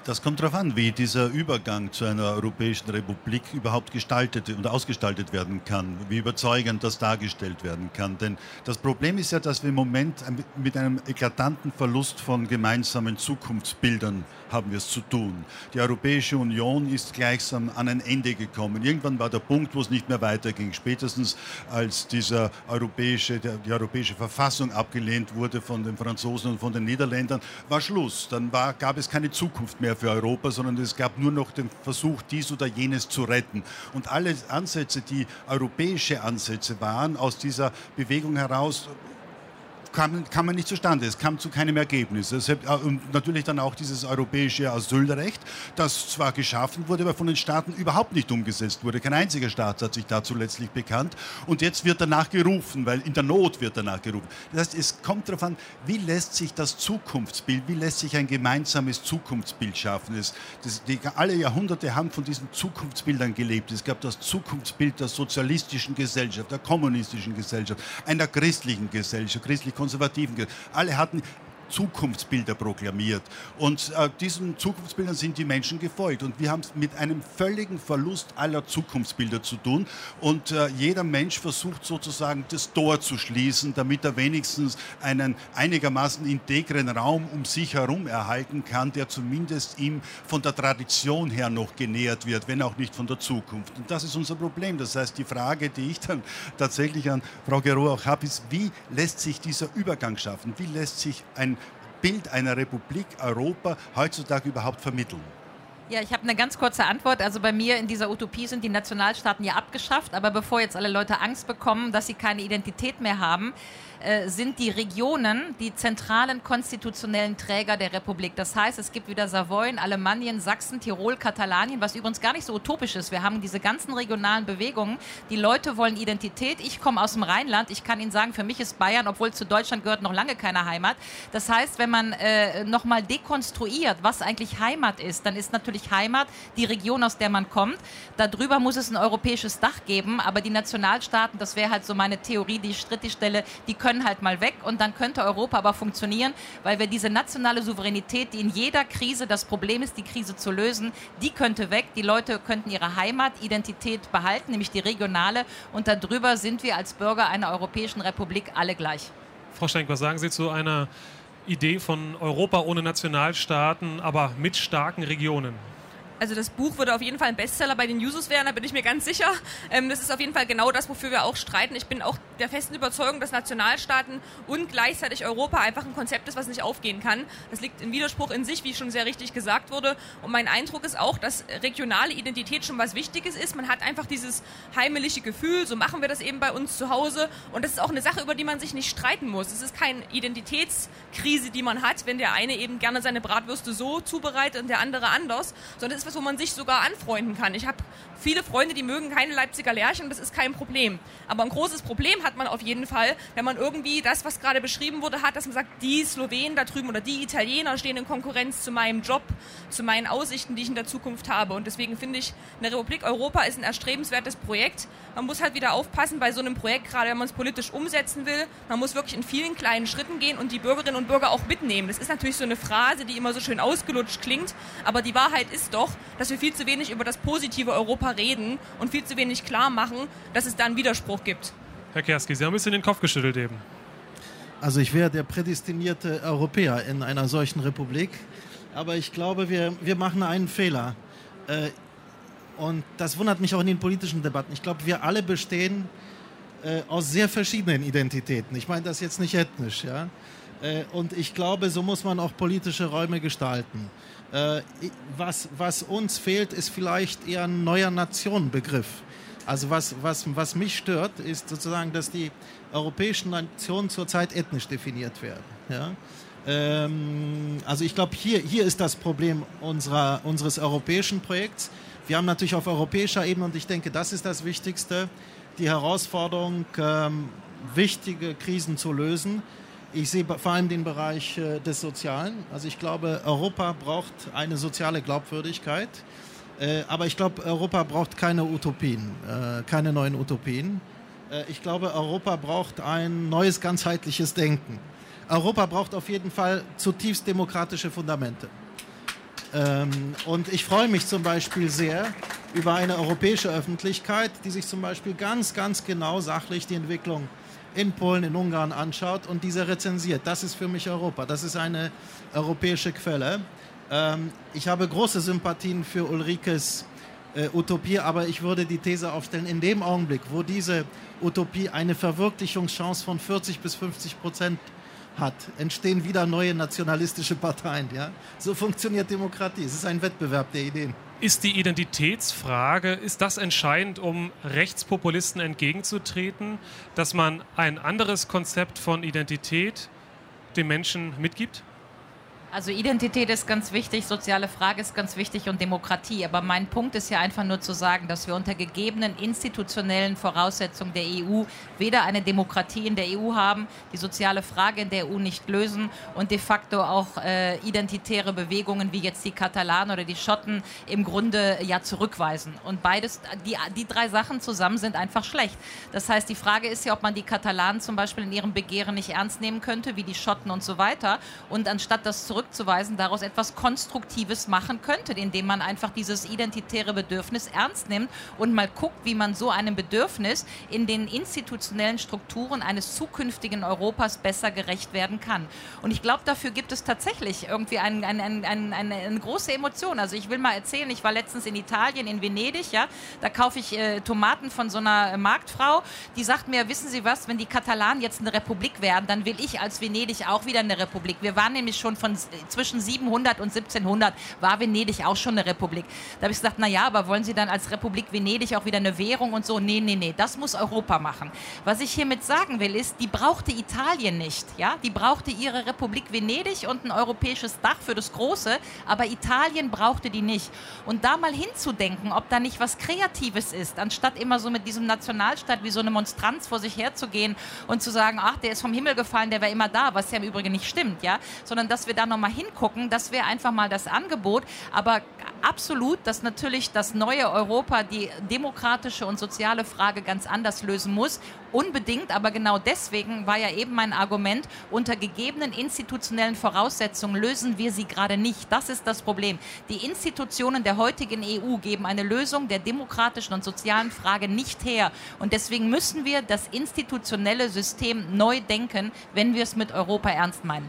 Das kommt darauf an, wie dieser Übergang zu einer Europäischen Republik überhaupt gestaltet und ausgestaltet werden kann, wie überzeugend das dargestellt werden kann. Denn das Problem ist ja, dass wir im Moment mit einem eklatanten Verlust von gemeinsamen Zukunftsbildern haben wir es zu tun. Die Europäische Union ist gleichsam an ein Ende gekommen. Irgendwann war der Punkt, wo es nicht mehr weiterging. Spätestens als dieser europäische, der, die europäische Verfassung abgelehnt wurde von den Franzosen und von den Niederländern, war Schluss. Dann war, gab es keine Zukunft mehr für Europa, sondern es gab nur noch den Versuch, dies oder jenes zu retten. Und alle Ansätze, die europäische Ansätze waren, aus dieser Bewegung heraus, Kam, kam man nicht zustande, es kam zu keinem Ergebnis. Und natürlich dann auch dieses europäische Asylrecht, das zwar geschaffen wurde, aber von den Staaten überhaupt nicht umgesetzt wurde. Kein einziger Staat hat sich dazu letztlich bekannt. Und jetzt wird danach gerufen, weil in der Not wird danach gerufen. Das heißt, es kommt darauf an, wie lässt sich das Zukunftsbild, wie lässt sich ein gemeinsames Zukunftsbild schaffen. Es, das, die, alle Jahrhunderte haben von diesen Zukunftsbildern gelebt. Es gab das Zukunftsbild der sozialistischen Gesellschaft, der kommunistischen Gesellschaft, einer christlichen Gesellschaft, christlich konservativen, alle hatten Zukunftsbilder proklamiert. Und äh, diesen Zukunftsbildern sind die Menschen gefolgt. Und wir haben es mit einem völligen Verlust aller Zukunftsbilder zu tun. Und äh, jeder Mensch versucht sozusagen das Tor zu schließen, damit er wenigstens einen einigermaßen integren Raum um sich herum erhalten kann, der zumindest ihm von der Tradition her noch genährt wird, wenn auch nicht von der Zukunft. Und das ist unser Problem. Das heißt, die Frage, die ich dann tatsächlich an Frau Guerreau auch habe, ist, wie lässt sich dieser Übergang schaffen? Wie lässt sich ein Bild einer Republik Europa heutzutage überhaupt vermitteln? Ja, ich habe eine ganz kurze Antwort. Also bei mir in dieser Utopie sind die Nationalstaaten ja abgeschafft, aber bevor jetzt alle Leute Angst bekommen, dass sie keine Identität mehr haben, äh, sind die Regionen die zentralen konstitutionellen Träger der Republik. Das heißt, es gibt wieder Savoyen, Alemannien, Sachsen, Tirol, Katalanien, was übrigens gar nicht so utopisch ist. Wir haben diese ganzen regionalen Bewegungen. Die Leute wollen Identität. Ich komme aus dem Rheinland. Ich kann Ihnen sagen, für mich ist Bayern, obwohl zu Deutschland gehört, noch lange keine Heimat. Das heißt, wenn man äh, nochmal dekonstruiert, was eigentlich Heimat ist, dann ist natürlich Heimat die Region, aus der man kommt. Darüber muss es ein europäisches Dach geben, aber die Nationalstaaten, das wäre halt so meine Theorie, die ich strittig stelle, die können halt mal weg und dann könnte Europa aber funktionieren, weil wir diese nationale Souveränität, die in jeder Krise das Problem ist, die Krise zu lösen, die könnte weg. Die Leute könnten ihre Heimatidentität behalten, nämlich die regionale, und darüber sind wir als Bürger einer Europäischen Republik alle gleich. Frau Schenk, was sagen Sie zu einer Idee von Europa ohne Nationalstaaten, aber mit starken Regionen? Also das Buch würde auf jeden Fall ein Bestseller bei den Users werden, da bin ich mir ganz sicher. Ähm, das ist auf jeden Fall genau das, wofür wir auch streiten. Ich bin auch der festen Überzeugung, dass Nationalstaaten und gleichzeitig Europa einfach ein Konzept ist, was nicht aufgehen kann. Das liegt im Widerspruch in sich, wie schon sehr richtig gesagt wurde. Und mein Eindruck ist auch, dass regionale Identität schon was Wichtiges ist. Man hat einfach dieses heimelige Gefühl, so machen wir das eben bei uns zu Hause. Und das ist auch eine Sache, über die man sich nicht streiten muss. Es ist keine Identitätskrise, die man hat, wenn der eine eben gerne seine Bratwürste so zubereitet und der andere anders, sondern es ist was, wo man sich sogar anfreunden kann. Ich habe viele Freunde, die mögen keine Leipziger Lerchen, das ist kein Problem. Aber ein großes Problem hat man auf jeden Fall, wenn man irgendwie das, was gerade beschrieben wurde, hat, dass man sagt, die Slowenen da drüben oder die Italiener stehen in Konkurrenz zu meinem Job, zu meinen Aussichten, die ich in der Zukunft habe. Und deswegen finde ich, eine Republik Europa ist ein erstrebenswertes Projekt. Man muss halt wieder aufpassen bei so einem Projekt, gerade wenn man es politisch umsetzen will. Man muss wirklich in vielen kleinen Schritten gehen und die Bürgerinnen und Bürger auch mitnehmen. Das ist natürlich so eine Phrase, die immer so schön ausgelutscht klingt, aber die Wahrheit ist doch, dass wir viel zu wenig über das positive Europa reden und viel zu wenig klar machen, dass es da einen Widerspruch gibt. Herr Kerski, Sie haben ein bisschen den Kopf geschüttelt eben. Also ich wäre der prädestinierte Europäer in einer solchen Republik, aber ich glaube, wir, wir machen einen Fehler. Äh, und das wundert mich auch in den politischen Debatten. Ich glaube, wir alle bestehen äh, aus sehr verschiedenen Identitäten. Ich meine das jetzt nicht ethnisch, ja. Äh, und ich glaube, so muss man auch politische Räume gestalten. Äh, was, was uns fehlt, ist vielleicht eher ein neuer Nationenbegriff. Also was, was, was mich stört, ist sozusagen, dass die europäischen Nationen zurzeit ethnisch definiert werden. Ja? Ähm, also ich glaube, hier, hier ist das Problem unserer, unseres europäischen Projekts. Wir haben natürlich auf europäischer Ebene, und ich denke, das ist das Wichtigste, die Herausforderung, ähm, wichtige Krisen zu lösen. Ich sehe vor allem den Bereich äh, des Sozialen. Also ich glaube, Europa braucht eine soziale Glaubwürdigkeit. Äh, aber ich glaube, Europa braucht keine Utopien, äh, keine neuen Utopien. Äh, ich glaube, Europa braucht ein neues, ganzheitliches Denken. Europa braucht auf jeden Fall zutiefst demokratische Fundamente. Ähm, und ich freue mich zum Beispiel sehr über eine europäische Öffentlichkeit, die sich zum Beispiel ganz, ganz genau sachlich die Entwicklung in Polen, in Ungarn anschaut und diese rezensiert. Das ist für mich Europa. Das ist eine europäische Quelle. Ähm, ich habe große Sympathien für Ulrikes äh, Utopie, aber ich würde die These aufstellen, in dem Augenblick, wo diese Utopie eine Verwirklichungschance von vierzig bis fünfzig Prozent hat, entstehen wieder neue nationalistische Parteien. Ja? So funktioniert Demokratie. Es ist ein Wettbewerb der Ideen. Ist die Identitätsfrage, ist das entscheidend, um Rechtspopulisten entgegenzutreten, dass man ein anderes Konzept von Identität den Menschen mitgibt? Also Identität ist ganz wichtig, soziale Frage ist ganz wichtig und Demokratie. Aber mein Punkt ist ja einfach nur zu sagen, dass wir unter gegebenen institutionellen Voraussetzungen der E U weder eine Demokratie in der E U haben, die soziale Frage in der E U nicht lösen und de facto auch äh, identitäre Bewegungen wie jetzt die Katalanen oder die Schotten im Grunde ja zurückweisen. Und beides, die, die drei Sachen zusammen sind einfach schlecht. Das heißt, die Frage ist ja, ob man die Katalanen zum Beispiel in ihrem Begehren nicht ernst nehmen könnte, wie die Schotten und so weiter. Und anstatt das zurück zurückzuweisen, daraus etwas Konstruktives machen könnte, indem man einfach dieses identitäre Bedürfnis ernst nimmt und mal guckt, wie man so einem Bedürfnis in den institutionellen Strukturen eines zukünftigen Europas besser gerecht werden kann. Und ich glaube, dafür gibt es tatsächlich irgendwie ein, ein, ein, ein, eine, eine große Emotion. Also ich will mal erzählen, ich war letztens in Italien, in Venedig, ja, da kaufe ich äh, Tomaten von so einer äh, Marktfrau, die sagt mir, wissen Sie was, wenn die Katalanen jetzt eine Republik werden, dann will ich als Venedig auch wieder eine Republik. Wir waren nämlich schon von zwischen siebenhundert und siebzehnhundert war Venedig auch schon eine Republik. Da habe ich gesagt, naja, aber wollen Sie dann als Republik Venedig auch wieder eine Währung und so? Nee, nee, nee, das muss Europa machen. Was ich hiermit sagen will, ist, die brauchte Italien nicht. Ja? Die brauchte ihre Republik Venedig und ein europäisches Dach für das Große, aber Italien brauchte die nicht. Und da mal hinzudenken, ob da nicht was Kreatives ist, anstatt immer so mit diesem Nationalstaat wie so eine Monstranz vor sich herzugehen und zu sagen, ach, der ist vom Himmel gefallen, der war immer da, was ja im Übrigen nicht stimmt, ja? Sondern dass wir da noch mal hingucken, das wäre einfach mal das Angebot, aber absolut, dass natürlich das neue Europa die demokratische und soziale Frage ganz anders lösen muss, unbedingt, aber genau deswegen war ja eben mein Argument, unter gegebenen institutionellen Voraussetzungen lösen wir sie gerade nicht. Das ist das Problem. Die Institutionen der heutigen E U geben eine Lösung der demokratischen und sozialen Frage nicht her und deswegen müssen wir das institutionelle System neu denken, wenn wir es mit Europa ernst meinen.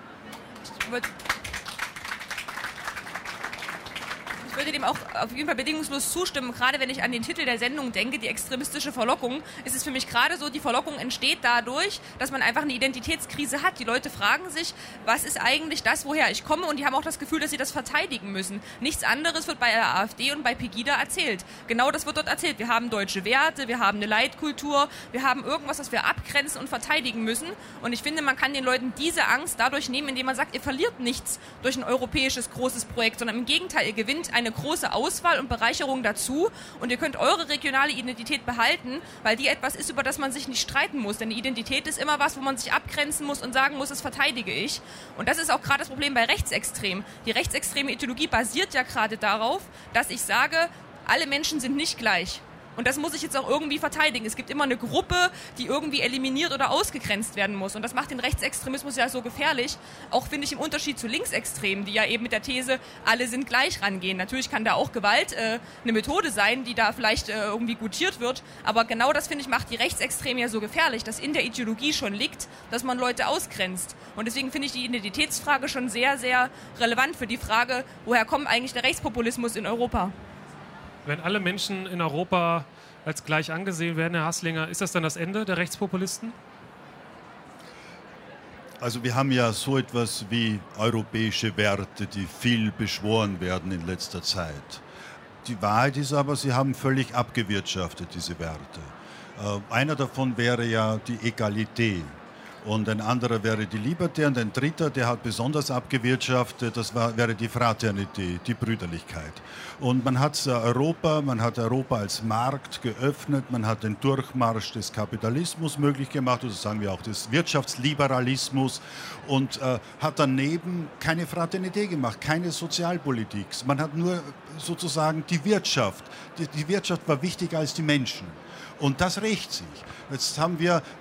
Ich würde dem auch auf jeden Fall bedingungslos zustimmen, gerade wenn ich an den Titel der Sendung denke, die extremistische Verlockung, ist es für mich gerade so, die Verlockung entsteht dadurch, dass man einfach eine Identitätskrise hat. Die Leute fragen sich, was ist eigentlich das, woher ich komme, und die haben auch das Gefühl, dass sie das verteidigen müssen. Nichts anderes wird bei der AfD und bei Pegida erzählt. Genau das wird dort erzählt. Wir haben deutsche Werte, wir haben eine Leitkultur, wir haben irgendwas, was wir abgrenzen und verteidigen müssen, und ich finde, man kann den Leuten diese Angst dadurch nehmen, indem man sagt, ihr verliert nichts durch ein europäisches großes Projekt, sondern im Gegenteil, ihr gewinnt eine große Auswahl und Bereicherung dazu, und ihr könnt eure regionale Identität behalten, weil die etwas ist, über das man sich nicht streiten muss. Denn die Identität ist immer was, wo man sich abgrenzen muss und sagen muss, das verteidige ich. Und das ist auch gerade das Problem bei Rechtsextremen. Die rechtsextreme Ideologie basiert ja gerade darauf, dass ich sage, alle Menschen sind nicht gleich. Und das muss ich jetzt auch irgendwie verteidigen. Es gibt immer eine Gruppe, die irgendwie eliminiert oder ausgegrenzt werden muss. Und das macht den Rechtsextremismus ja so gefährlich. Auch, finde ich, im Unterschied zu Linksextremen, die ja eben mit der These, alle sind gleich rangehen. Natürlich kann da auch Gewalt äh, eine Methode sein, die da vielleicht äh, irgendwie gutiert wird. Aber genau das, finde ich, macht die Rechtsextreme ja so gefährlich, dass in der Ideologie schon liegt, dass man Leute ausgrenzt. Und deswegen finde ich die Identitätsfrage schon sehr, sehr relevant für die Frage, woher kommt eigentlich der Rechtspopulismus in Europa? Wenn alle Menschen in Europa als gleich angesehen werden, Herr Haßlinger, ist das dann das Ende der Rechtspopulisten? Also wir haben ja so etwas wie europäische Werte, die viel beschworen werden in letzter Zeit. Die Wahrheit ist aber, sie haben völlig abgewirtschaftet, diese Werte. Äh, einer davon wäre ja die Egalität. Und ein anderer wäre die Liberté, und ein dritter, der hat besonders abgewirtschaftet, das war, wäre die Fraternität, die Brüderlichkeit. Und man hat Europa, man hat Europa als Markt geöffnet, man hat den Durchmarsch des Kapitalismus möglich gemacht, oder sagen wir auch des Wirtschaftsliberalismus, und äh, hat daneben keine Fraternität gemacht, keine Sozialpolitik. Man hat nur sozusagen die Wirtschaft. Die, die Wirtschaft war wichtiger als die Menschen. Und das rächt sich. Jetzt haben wir...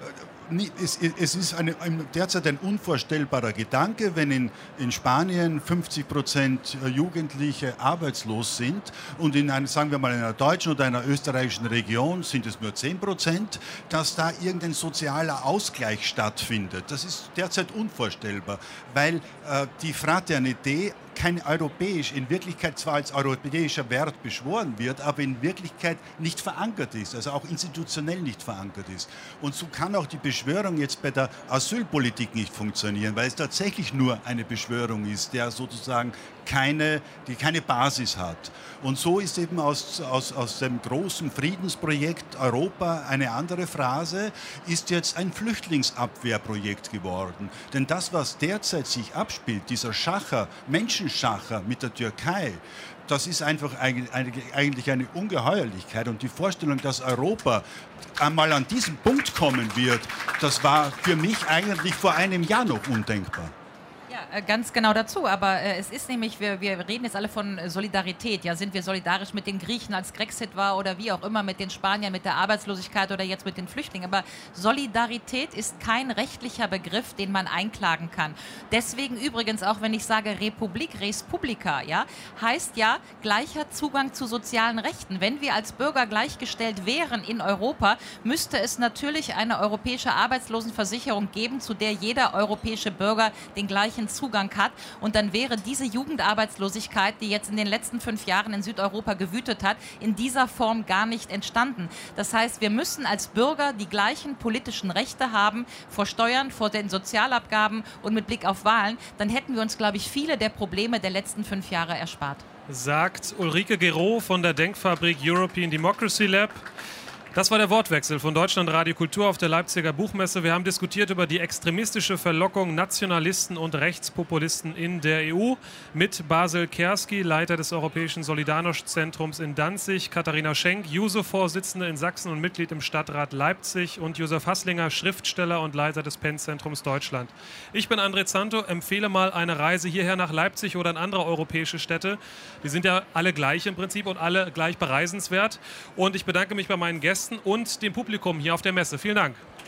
es, es ist eine, derzeit ein unvorstellbarer Gedanke, wenn in, in Spanien fünfzig Prozent Jugendliche arbeitslos sind und in einer, sagen wir mal, in einer deutschen oder einer österreichischen Region sind es nur zehn Prozent, dass da irgendein sozialer Ausgleich stattfindet. Das ist derzeit unvorstellbar, weil äh, die Fraternité kein europäisch, in Wirklichkeit zwar als europäischer Wert beschworen wird, aber in Wirklichkeit nicht verankert ist, also auch institutionell nicht verankert ist. Und so kann auch die Beschwörung jetzt bei der Asylpolitik nicht funktionieren, weil es tatsächlich nur eine Beschwörung ist, der sozusagen keine, die keine Basis hat. Und so ist eben aus, aus, aus dem großen Friedensprojekt Europa eine andere Phrase, ist jetzt ein Flüchtlingsabwehrprojekt geworden. Denn das, was derzeit sich abspielt, dieser Schacher, Menschenschacher mit der Türkei, das ist einfach eigentlich eine Ungeheuerlichkeit. Und die Vorstellung, dass Europa einmal an diesen Punkt kommen wird, das war für mich eigentlich vor einem Jahr noch undenkbar. Ja, ganz genau dazu. Aber äh, es ist nämlich, wir, wir reden jetzt alle von Solidarität. Ja, sind wir solidarisch mit den Griechen, als Grexit war oder wie auch immer, mit den Spaniern, mit der Arbeitslosigkeit oder jetzt mit den Flüchtlingen. Aber Solidarität ist kein rechtlicher Begriff, den man einklagen kann. Deswegen übrigens auch, wenn ich sage Republik, Res Publica, ja, heißt ja gleicher Zugang zu sozialen Rechten. Wenn wir als Bürger gleichgestellt wären in Europa, müsste es natürlich eine europäische Arbeitslosenversicherung geben, zu der jeder europäische Bürger den gleichen Zugang hat. Und dann wäre diese Jugendarbeitslosigkeit, die jetzt in den letzten fünf Jahren in Südeuropa gewütet hat, in dieser Form gar nicht entstanden. Das heißt, wir müssen als Bürger die gleichen politischen Rechte haben, vor Steuern, vor den Sozialabgaben und mit Blick auf Wahlen. Dann hätten wir uns, glaube ich, viele der Probleme der letzten fünf Jahre erspart. Sagt Ulrike Gero von der Denkfabrik European Democracy Lab. Das war der Wortwechsel von Deutschlandradio Kultur auf der Leipziger Buchmesse. Wir haben diskutiert über die extremistische Verlockung Nationalisten und Rechtspopulisten in der E U mit Basil Kerski, Leiter des Europäischen Solidarność-Zentrums in Danzig, Katharina Schenk, Juso-Vorsitzende in Sachsen und Mitglied im Stadtrat Leipzig und Josef Hasslinger, Schriftsteller und Leiter des Penn-Zentrums Deutschland. Ich bin André Zanto, empfehle mal eine Reise hierher nach Leipzig oder in andere europäische Städte. Die sind ja alle gleich im Prinzip und alle gleich bereisenswert. Und ich bedanke mich bei meinen Gästen und dem Publikum hier auf der Messe. Vielen Dank.